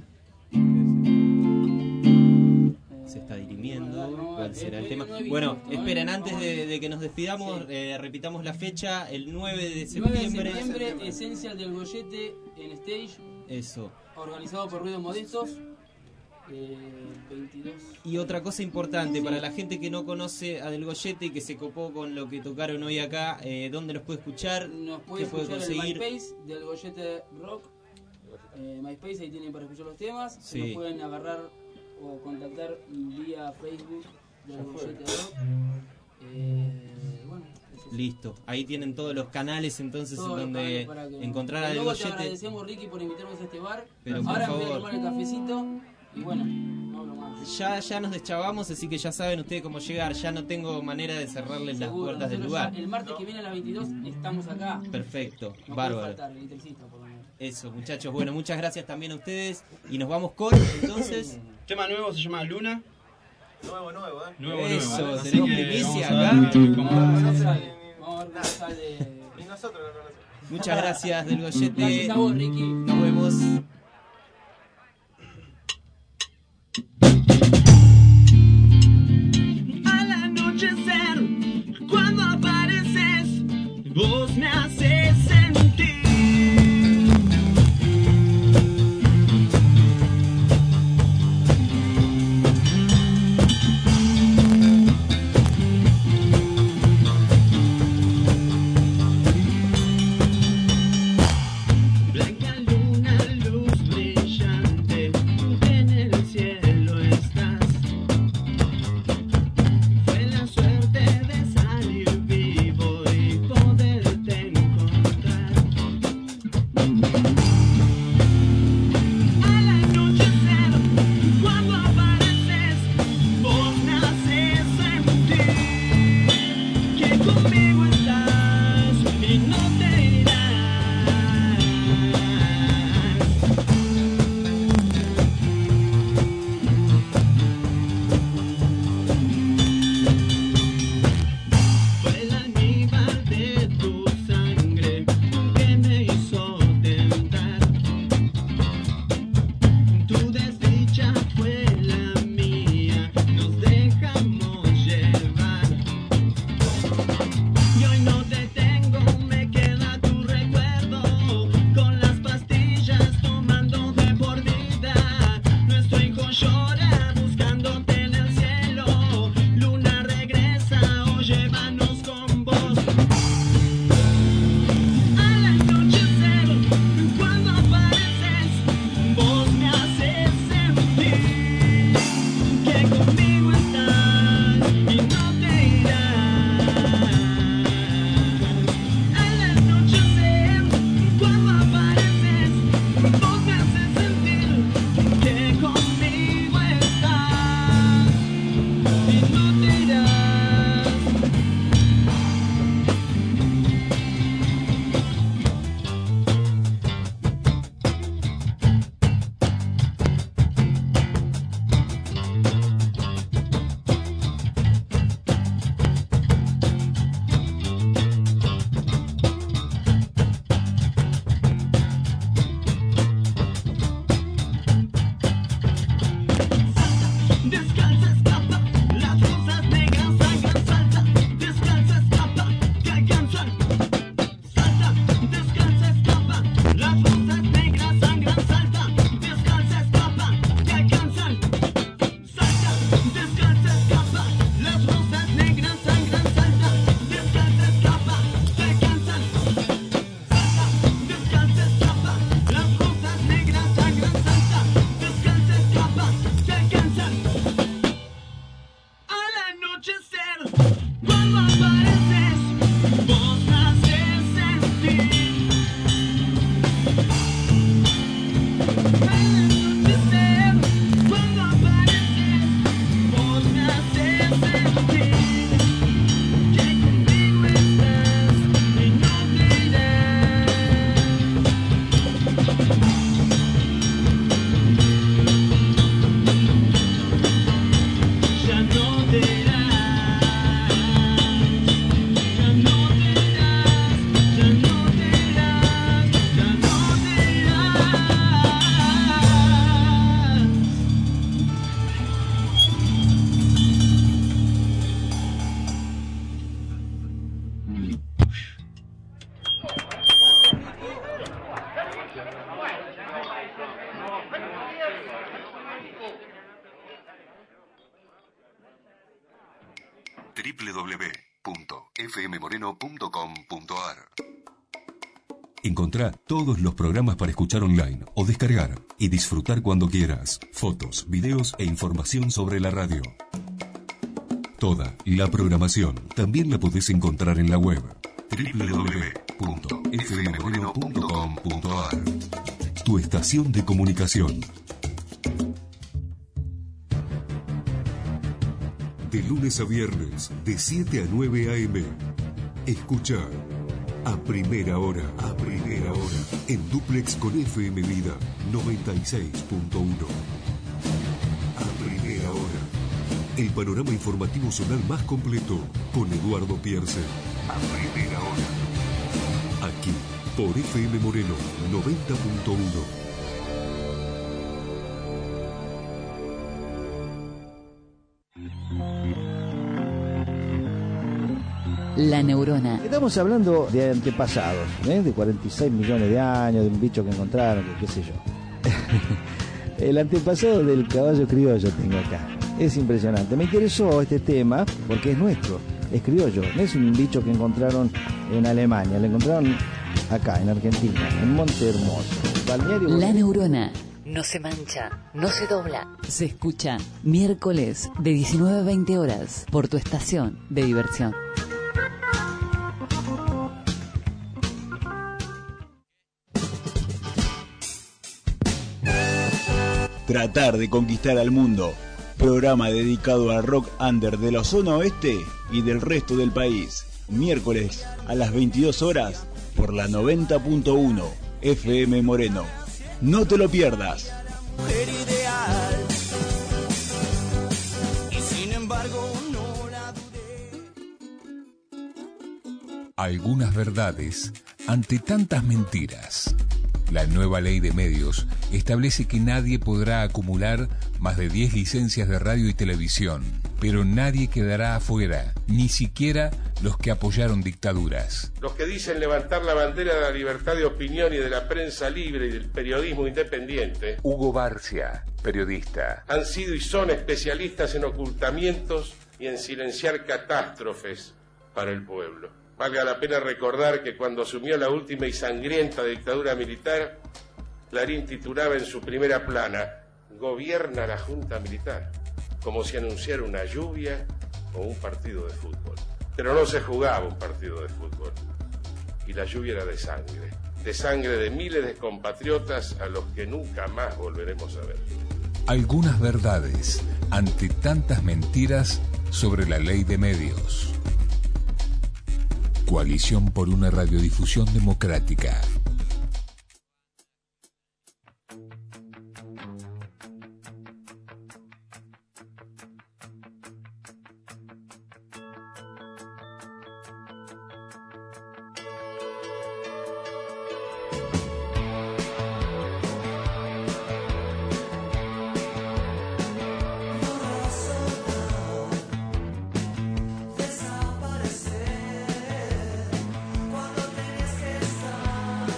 Se está dirimiendo
no,
cuál será el
eh,
tema.
no he visto
Bueno,
esto,
esperen,
¿eh?
antes de, de que nos despidamos, eh, repitamos la fecha, el nueve de
nueve de
septiembre.
septiembre, Esencial del Gollete en Stage,
Eso.
organizado por Ruidos Modestos. Eh, veintidós.
Y otra cosa importante, para la gente que no conoce a Del Gollete y que se copó con lo que tocaron hoy acá, eh, ¿dónde los puede escuchar?
Nos puede
¿Qué puede
escuchar
conseguir?
el MySpace del Gollete Rock. Eh, MySpace, ahí tienen para escuchar los temas.
Sí.
Nos pueden agarrar o contactar vía Facebook del Gollete Rock. Eh, bueno, eso es.
Listo, ahí tienen todos los canales entonces
Todo
en
lo
donde
canales para que-
encontrar a
Y
Del
luego te
Gollete.
agradecemos, Ricky, por invitarnos a este bar.
Pero por
ahora me voy a
favor.
tomar el cafecito y bueno, no hablo más.
Ya, ya nos deschavamos, así que ya saben ustedes cómo llegar. Ya no tengo manera de cerrarles las
Seguro,
puertas del
nosotros
lugar.
ya el martes que viene a las veintidós estamos acá.
Perfecto,
No puede
bárbaro.
faltar el electricista, por lo menos.
Eso, muchachos. Bueno, muchas gracias también a ustedes. Y nos vamos con, entonces.
Tema nuevo se llama Luna.
Nuevo, nuevo, ¿eh?
Nuevo,
Eso,
nuevo. Así
tenemos
que
primicia
vamos a
acá.
ver cómo-
Vamos a ver cómo sale. Vamos a ver cómo sale.
Y nosotros lo conocemos.
Muchas gracias, Del Gollete.
Gracias a vos, Ricky.
Nos vemos.
Al anochecer, cuando apareces, vos me haces sentir. Blanca luna, luz
doble u doble u doble u punto f m moreno punto com punto a r. Encontrá todos los programas para escuchar online o descargar y disfrutar cuando quieras. Fotos, videos e información sobre la radio. Toda la programación también la podés encontrar en la web doble u doble u doble u punto f m moreno punto com punto a r. Tu estación de comunicación. De lunes a viernes, de siete a nueve a eme. Escucha a primera hora, a primera hora, en duplex con F M Vida noventa y seis punto uno. A primera hora, el panorama informativo zonal más completo, con Eduardo Pierce. A primera hora, aquí, por F M Moreno noventa punto uno.
La neurona.
Estamos hablando de antepasados, ¿eh? De cuarenta y seis millones de años, de un bicho que encontraron, que qué sé yo. El antepasado del caballo criollo tengo acá. Es impresionante. Me interesó este tema porque es nuestro, es criollo. No es un bicho que encontraron en Alemania, lo encontraron acá, en Argentina, en Monte Hermoso. Balneario.
La neurona. No se mancha, no se dobla. Se escucha miércoles de diecinueve a veinte horas por tu estación de diversión.
Tratar de conquistar al mundo. Programa dedicado al rock under de la zona oeste y del resto del país. Miércoles a las veintidós horas por la noventa punto uno F M Moreno. No te lo pierdas.
Mujer ideal. Y sin embargo no la dudé.
Algunas verdades ante tantas mentiras. La nueva ley de medios establece que nadie podrá acumular más de diez licencias de radio y televisión, pero nadie quedará afuera, ni siquiera los que apoyaron dictaduras.
Los que dicen levantar la bandera de la libertad de opinión y de la prensa libre y del periodismo independiente,
Hugo Barcia, periodista,
han sido y son especialistas en ocultamientos y en silenciar catástrofes para el pueblo. Valga la pena recordar que cuando asumió la última y sangrienta dictadura militar, Clarín titulaba en su primera plana, "Gobierna la Junta Militar", como si anunciara una lluvia o un partido de fútbol. Pero no se jugaba un partido de fútbol, y la lluvia era de sangre, de sangre de miles de compatriotas a los que nunca más volveremos a ver.
Algunas verdades ante tantas mentiras sobre la ley de medios. Coalición por una radiodifusión democrática.
Cuando tenías que estar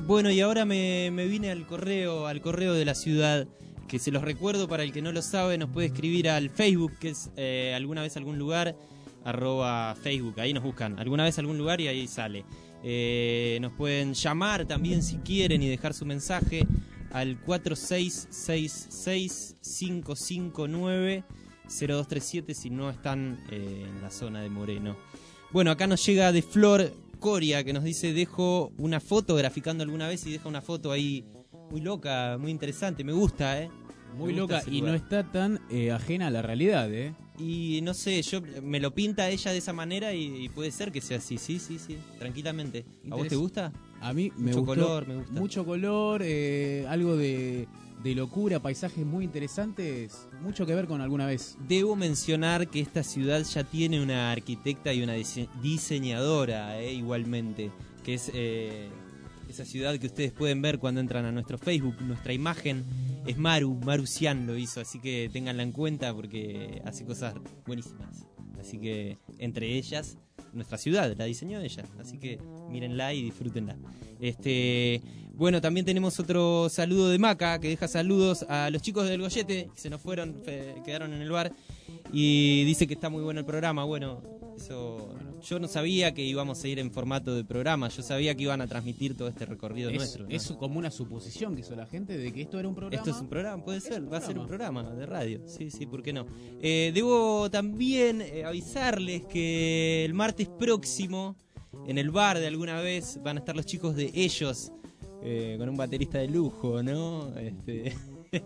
Bueno, y ahora me, me vine al correo, al correo de la ciudad, que se los recuerdo para el que no lo sabe, nos puede escribir al Facebook, que es eh, alguna vez algún lugar, arroba Facebook, ahí nos buscan, alguna vez algún lugar y ahí sale. Eh, nos pueden llamar también si quieren y dejar su mensaje al cuatro seis seis seis, cinco cinco nueve, cero dos tres siete si no están eh, en la zona de Moreno. Bueno, acá nos llega de Flor Coria, que nos dice, dejo una foto graficando alguna vez y deja una foto ahí muy loca, muy interesante, me gusta, ¿eh?
Muy
Me gusta
loca
ese
y
lugar.
no está tan eh, ajena a la realidad, ¿eh?
Y no sé, yo me lo pinta ella de esa manera y, y puede ser que sea así, sí, sí, sí, tranquilamente. ¿A vos te gusta?
A mí me
Mucho
gustó,
color, me gusta.
Mucho color, eh, algo de, de locura, paisajes muy interesantes, mucho que ver con alguna vez.
Debo mencionar que esta ciudad ya tiene una arquitecta y una dise- diseñadora, eh, igualmente, que es eh, esa ciudad que ustedes pueden ver cuando entran a nuestro Facebook. Nuestra imagen es Maru, Maru Cian lo hizo, así que ténganla en cuenta porque hace cosas buenísimas. Así que entre ellas, nuestra ciudad la diseñó ella, así que mírenla y disfrútenla. Este, bueno, también tenemos otro saludo de Maca, que deja saludos a los chicos del Goyete, que se nos fueron, fe- quedaron en el bar, y dice que está muy bueno el programa. Bueno, eso yo no sabía que íbamos a ir en formato de programa, yo sabía que iban a transmitir todo este recorrido
Es,
nuestro, ¿no?
es como una suposición que hizo la gente de que esto era un programa.
Esto es un programa, puede ser,
un
va a ser un
programa.
programa de radio, sí, sí, ¿por qué no? Eh, debo también eh, avisarles que el martes próximo, en el bar de alguna vez, van a estar los chicos de Ellos, eh, con un baterista de lujo, ¿no? Este...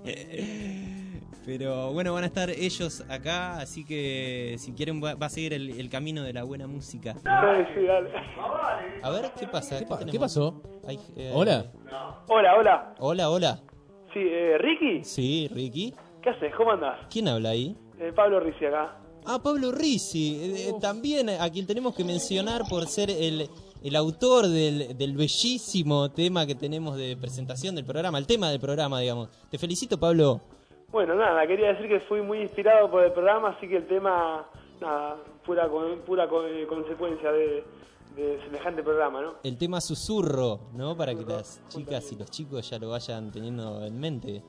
Pero bueno, van a estar ellos acá, así que si quieren va, va a seguir el, el camino de la buena música. A ver, ¿qué pasa?
¿Qué, pa-
tenemos?
¿Qué pasó?
Ay, eh,
¿Hola?
Hola, hola.
Hola, hola.
Sí, eh, ¿Ricky?
Sí, Ricky.
¿Qué haces? ¿Cómo andás?
¿Quién habla ahí?
Eh, Pablo Rizzi acá.
Ah, Pablo Rizzi. Eh, eh, también a quien tenemos que mencionar por ser el, el autor del, del bellísimo tema que tenemos de presentación del programa, el tema del programa, digamos. Te felicito, Pablo.
Bueno, nada, quería decir que fui muy inspirado por el programa, así que el tema, nada, pura con- pura con- eh, consecuencia de, de semejante programa, ¿no?
El tema susurro, ¿no? Para que las chicas y los chicos ya lo vayan teniendo en mente.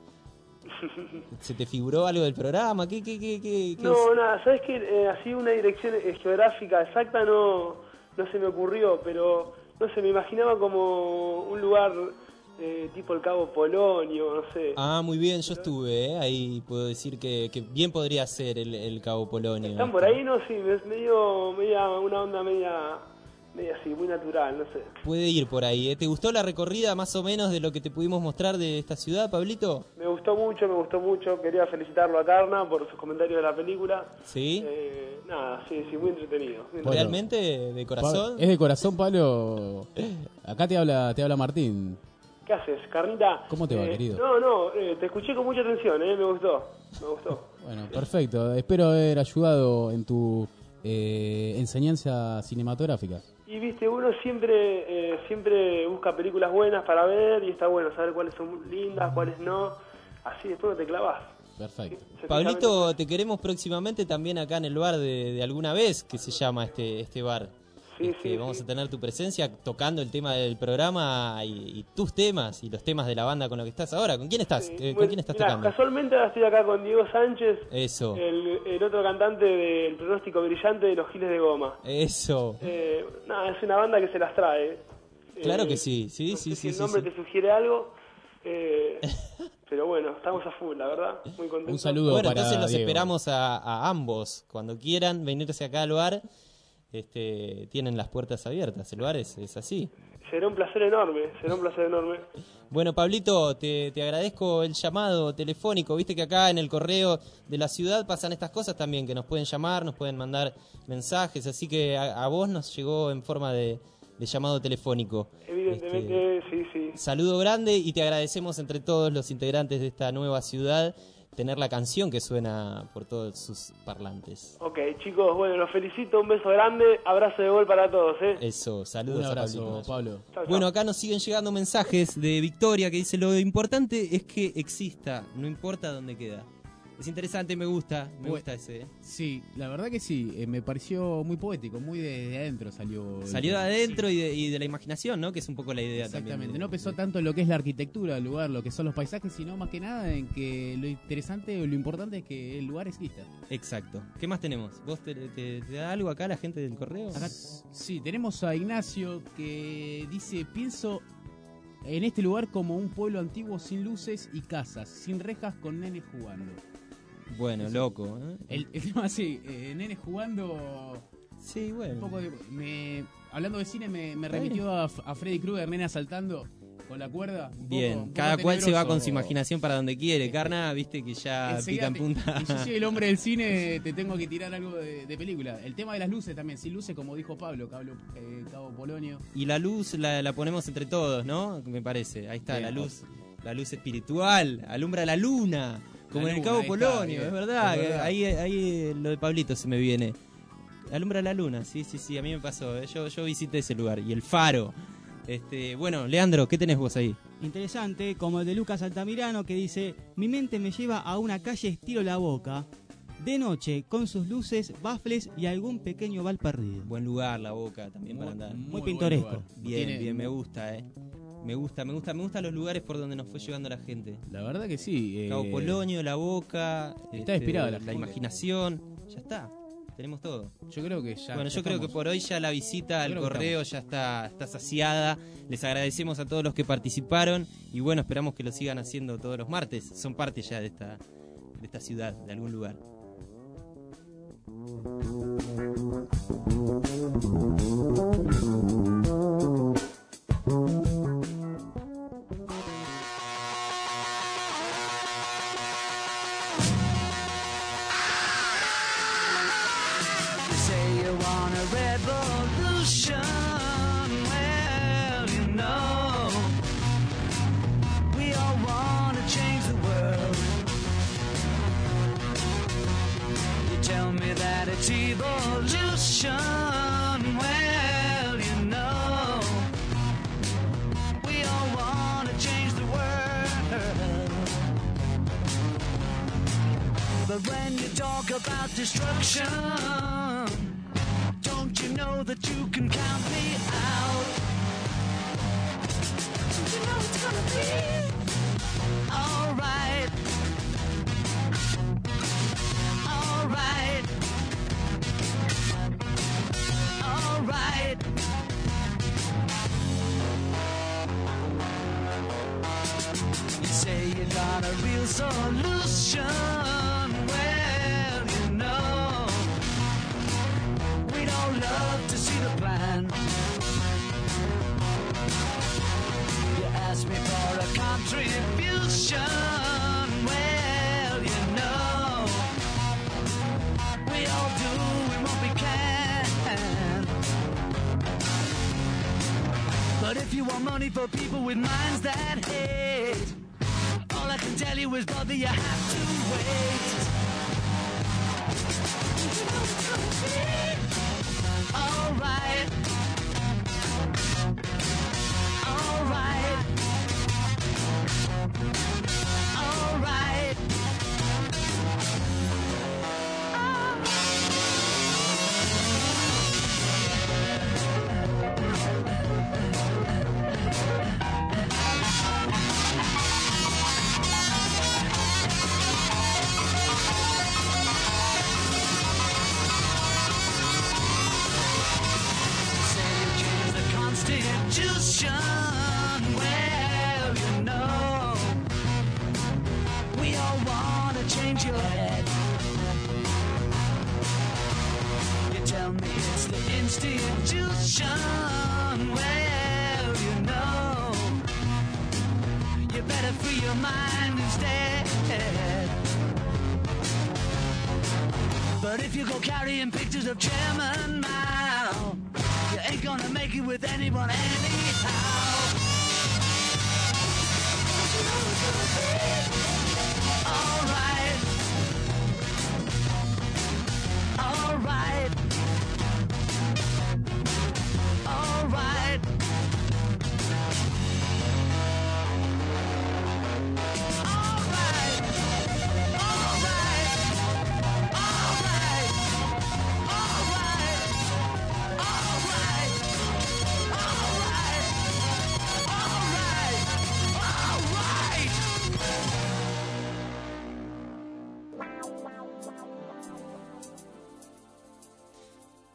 ¿Se te figuró algo del programa? ¿Qué, qué, qué, qué, qué
No,
es?
nada, ¿sabes qué? Eh, así una dirección eh, geográfica exacta no, no se me ocurrió, pero no sé, me imaginaba como un lugar eh, tipo el Cabo Polonio, no sé.
Ah, muy bien, yo estuve, ¿eh? Ahí puedo decir que, que bien podría ser el, el Cabo Polonio.
¿Están por ahí? No, sí, me- medio, media, una onda media, media así, muy natural, no sé.
Puede ir por ahí, ¿eh? ¿Te gustó la recorrida más o menos de lo que te pudimos mostrar de esta ciudad, Pablito?
Me gustó mucho, me gustó mucho. Quería felicitarlo a Carna por sus comentarios de la película.
¿Sí?
Eh, nada, sí, sí, muy entretenido. Muy entretenido.
¿Realmente? ¿De corazón?
Pa- Es de corazón, Pablo. Acá te habla, te habla Martín.
¿Qué haces, Carnita?
¿Cómo te va,
Eh,
querido?
No, no, eh, te escuché con mucha atención, eh, me gustó, me gustó.
Bueno, perfecto. Espero haber ayudado en tu eh, enseñanza cinematográfica.
Y viste, uno siempre eh, siempre busca películas buenas para ver y está bueno saber cuáles son lindas, cuáles no. Así después no te clavas.
Perfecto.
Pablito, te queremos próximamente también acá en el bar de, de alguna vez, que se llama este este bar.
Sí,
Este,
sí,
vamos
sí.
a tener tu presencia tocando el tema del programa y, y tus temas y los temas de la banda con lo que estás ahora. ¿Con quién estás? Eh, ¿Con
Bueno,
quién estás
mirá,
tocando?
casualmente ahora estoy acá con Diego Sánchez,
Eso,
el, el otro cantante del pronóstico brillante de los Giles de Goma.
eso.
Eh, nada, es una banda que se las trae.
Claro
Eh,
que sí, sí, sí,
si
sí,
el
sí,
nombre
sí.
te sugiere algo. eh, pero bueno, estamos a full, la verdad. Muy contentos.
Bueno, entonces los esperamos a, a ambos. Cuando quieran venirse acá al bar, este, tienen las puertas abiertas. El bar es, es así.
Será un placer enorme, será un placer enorme.
Bueno, Pablito, te, te agradezco el llamado telefónico. Viste que acá en el correo de la ciudad pasan estas cosas también, que nos pueden llamar, nos pueden mandar mensajes. Así que a, a vos nos llegó en forma de, de llamado telefónico.
Evidentemente, sí, sí.
Saludo grande y te agradecemos entre todos los integrantes de esta nueva ciudad tener la canción que suena por todos sus parlantes.
Ok, chicos, bueno, los felicito, un beso grande, abrazo de gol para todos, ¿eh?
Eso, saludos
Un
a
abrazo,
Pablito.
Pablo.
Chau, chau.
Bueno, acá nos siguen llegando mensajes de Victoria que dice: lo importante es que exista, no importa dónde queda. Es interesante, me gusta, me
Bueno,
gusta ese. ¿eh?
Sí, la verdad que sí, eh, me pareció muy poético, muy de, de adentro salió.
Salió de adentro y, de, y de la imaginación, ¿no? Que es un poco la idea
Exactamente,
también. de-
no pensó tanto en lo que es la arquitectura del lugar, lo que son los paisajes, sino más que nada en que lo interesante o lo importante es que el lugar exista.
Exacto. ¿Qué más tenemos? ¿Vos te, te- te da algo acá la gente del correo?
Acá, sí, tenemos a Ignacio que dice, pienso en este lugar como un pueblo antiguo sin luces y casas, sin rejas con nenes jugando.
Bueno,
Eso.
loco. ¿eh?
El, el tema así, eh, nenes jugando...
Sí, bueno.
Un poco de, me, hablando de cine me, me
Está
remitió a, a Freddy Krueger, nene saltando con la cuerda. Un
Bien,
poco- un poco
cada cual se va con su
tenebroso.
imaginación para donde quiere. Carna, viste que ya pica
Enseguida
en
te-
punta.
Y yo soy el hombre del cine, te tengo que tirar algo de, de película. El tema de las luces también, sin luces, como dijo Pablo, Cabo, eh, Cabo Polonio.
Y la luz la, la ponemos entre todos, ¿no? Me parece. Ahí está,
Bien.
la luz la luz espiritual, alumbra la luna, como
La
en el
luna,
Cabo
ahí está,
Polonio,
bien.
es verdad.
Es
que
verdad.
Ahí, ahí lo de Pablito se me viene. Alumbra la luna, sí, sí, sí, a mí me pasó. eh. Yo, yo visité ese lugar. Y el faro. Este, bueno, Leandro, ¿qué tenés vos ahí?
Interesante, como el de Lucas Altamirano que dice, mi mente me lleva a una calle estilo La Boca, de noche, con sus luces, bafles y algún pequeño val perdido.
Buen lugar, La Boca, también
Muy-
para andar.
muy Muy pintoresco.
buen lugar.
Bien,
Tiene-
bien, me gusta, eh. Me gusta, me gusta, me gustan los lugares por donde nos fue llevando la gente.
La verdad que sí. eh,
Cabo Polonio, La Boca,
Está inspirada la
la
gente.
imaginación, ya está, tenemos todo.
Yo creo que ya.
Bueno,
ya
yo creo que
estamos.
por hoy ya la visita al
Creo que
correo ya está, está saciada. Les agradecemos a todos los que participaron y bueno, esperamos que lo sigan haciendo todos los martes. Son parte ya de esta, de esta ciudad, de algún lugar.
You say you want a revolution. Well, you know, we all want to change the world. You tell me that it's evolution. Well, you know, we all want to change the world. But when you talk about destruction, don't you know that you can count me out? Don't you know it's gonna be alright? Alright. Alright. You say you got a real solution. Well, you know, we'd all love to see the plan. You ask me for a contribution. Well, you know, we all do what we can. But if you want money for people with minds that hate, all I can tell you is, brother, you have to wait. You know it's gonna be alright. Alright. Alright. Say you change the Constitution. Well, you know, we all want to change your head. You tell me it's the institution. Well, you know, you better free your mind instead. But if you go carrying pictures of Chairman Mao, you ain't gonna make it with anyone anyhow. Don't you know it's gonna be alright? Alright. Alright. Alright. Alright.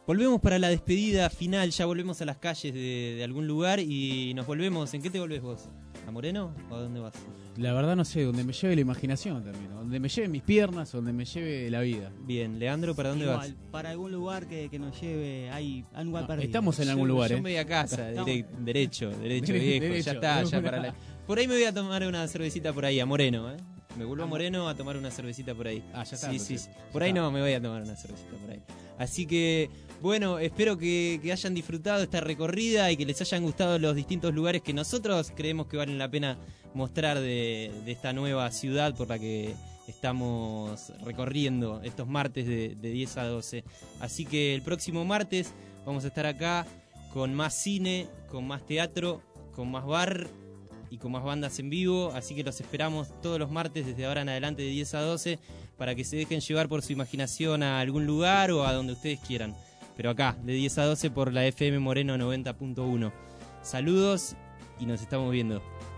volvemos para la despedida final, ya volvemos a las calles de, de algún lugar y nos volvemos. ¿En qué te volvés vos? ¿A Moreno o a dónde vas?
La verdad no sé, donde me lleve la imaginación también, donde me lleve mis piernas, donde me lleve la vida.
Bien, Leandro, ¿para dónde
Igual,
vas?
para algún lugar que, que nos lleve ahí, a un lugar
No,
perdido.
estamos en algún
Yo-
lugar,
Yo
¿eh?
me voy a casa,
Estamos-
dire- derecho, derecho,
Dere-
viejo,
derecho,
ya está,
de
ya
una.
para la... Por ahí me voy a tomar una cervecita por ahí, a Moreno, ¿eh? Me vuelvo a Moreno a tomar una cervecita por ahí.
Ah, ya está,
Sí,
entonces.
sí, sí. Por
Ya
ahí
está.
no, me voy a tomar una cervecita por ahí. Así que, bueno, espero que, que hayan disfrutado esta recorrida y que les hayan gustado los distintos lugares que nosotros creemos que valen la pena mostrar de, de esta nueva ciudad por la que estamos recorriendo estos martes de, de diez a doce. Así que el próximo martes vamos a estar acá con más cine, con más teatro, con más bar y con más bandas en vivo, así que los esperamos todos los martes desde ahora en adelante de diez a doce para que se dejen llevar por su imaginación a algún lugar o a donde ustedes quieran. Pero acá, de diez a doce por la F M Moreno noventa punto uno. Saludos y nos estamos viendo.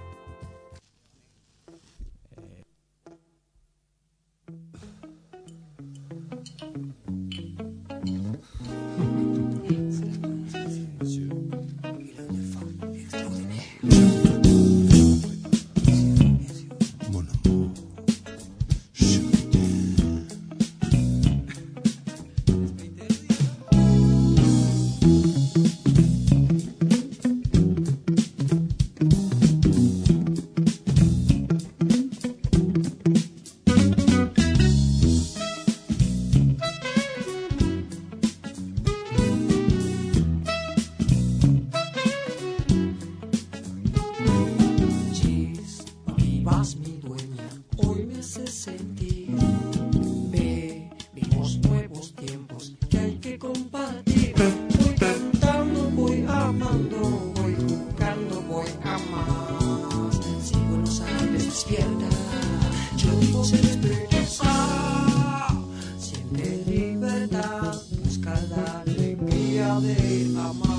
Vas mi dueña, hoy me hace sentir. Ve, vimos nuevos tiempos que hay que compartir. Voy cantando, voy amando, voy jugando, voy a más. Si Buenos Aires despierta, yo digo se despierta. Siente libertad, busca la alegría de amar.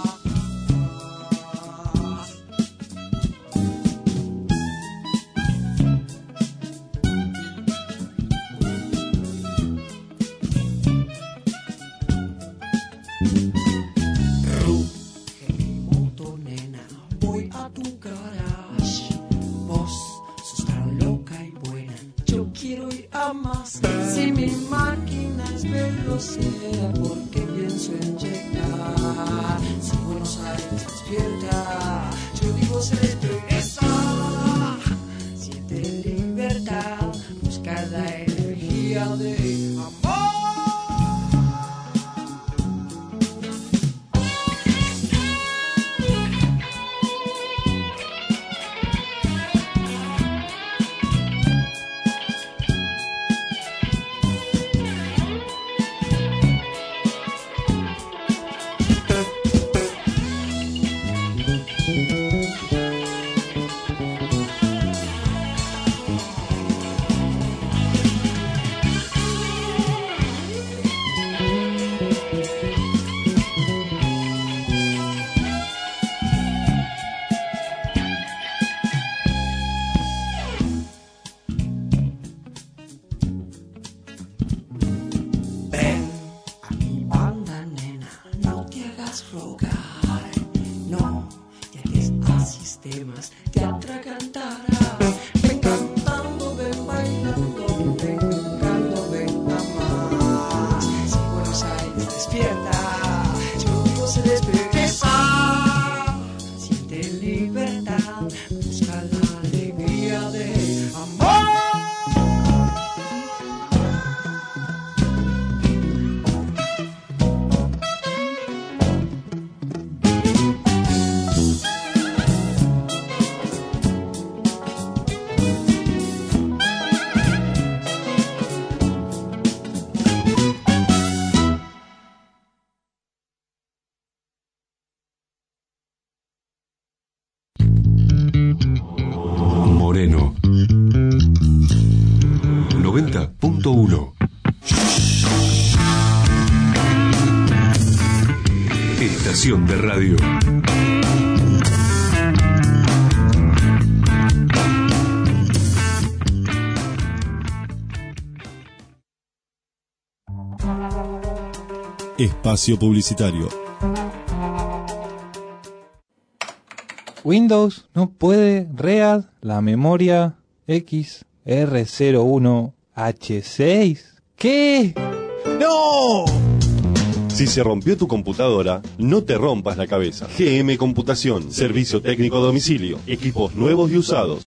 Moto, nena, voy a tu garage. Vos sos tan loca y buena, yo quiero ir a más. Si mi máquina es velocidad, porque pienso en llegar. Si Buenos Aires despierta, yo digo se despierta. Siente libertad, busca la energía de amor. Ven a mi banda, nena, no te hagas rogar. No llegues a sistemas, te atragantarás. Ven cantando, ven bailando, ven jugando, ven a más. Si Buenos Aires despierta, yo digo se despierta. Siente libertad, busca la alegría de amor.
Moreno noventa punto uno. Estación de radio.
Espacio publicitario.
Windows no puede read la memoria X R cero uno H seis. ¿Qué? ¡No!
Si se rompió tu computadora, no te rompas la cabeza. G M Computación, servicio técnico a domicilio, equipos nuevos y usados,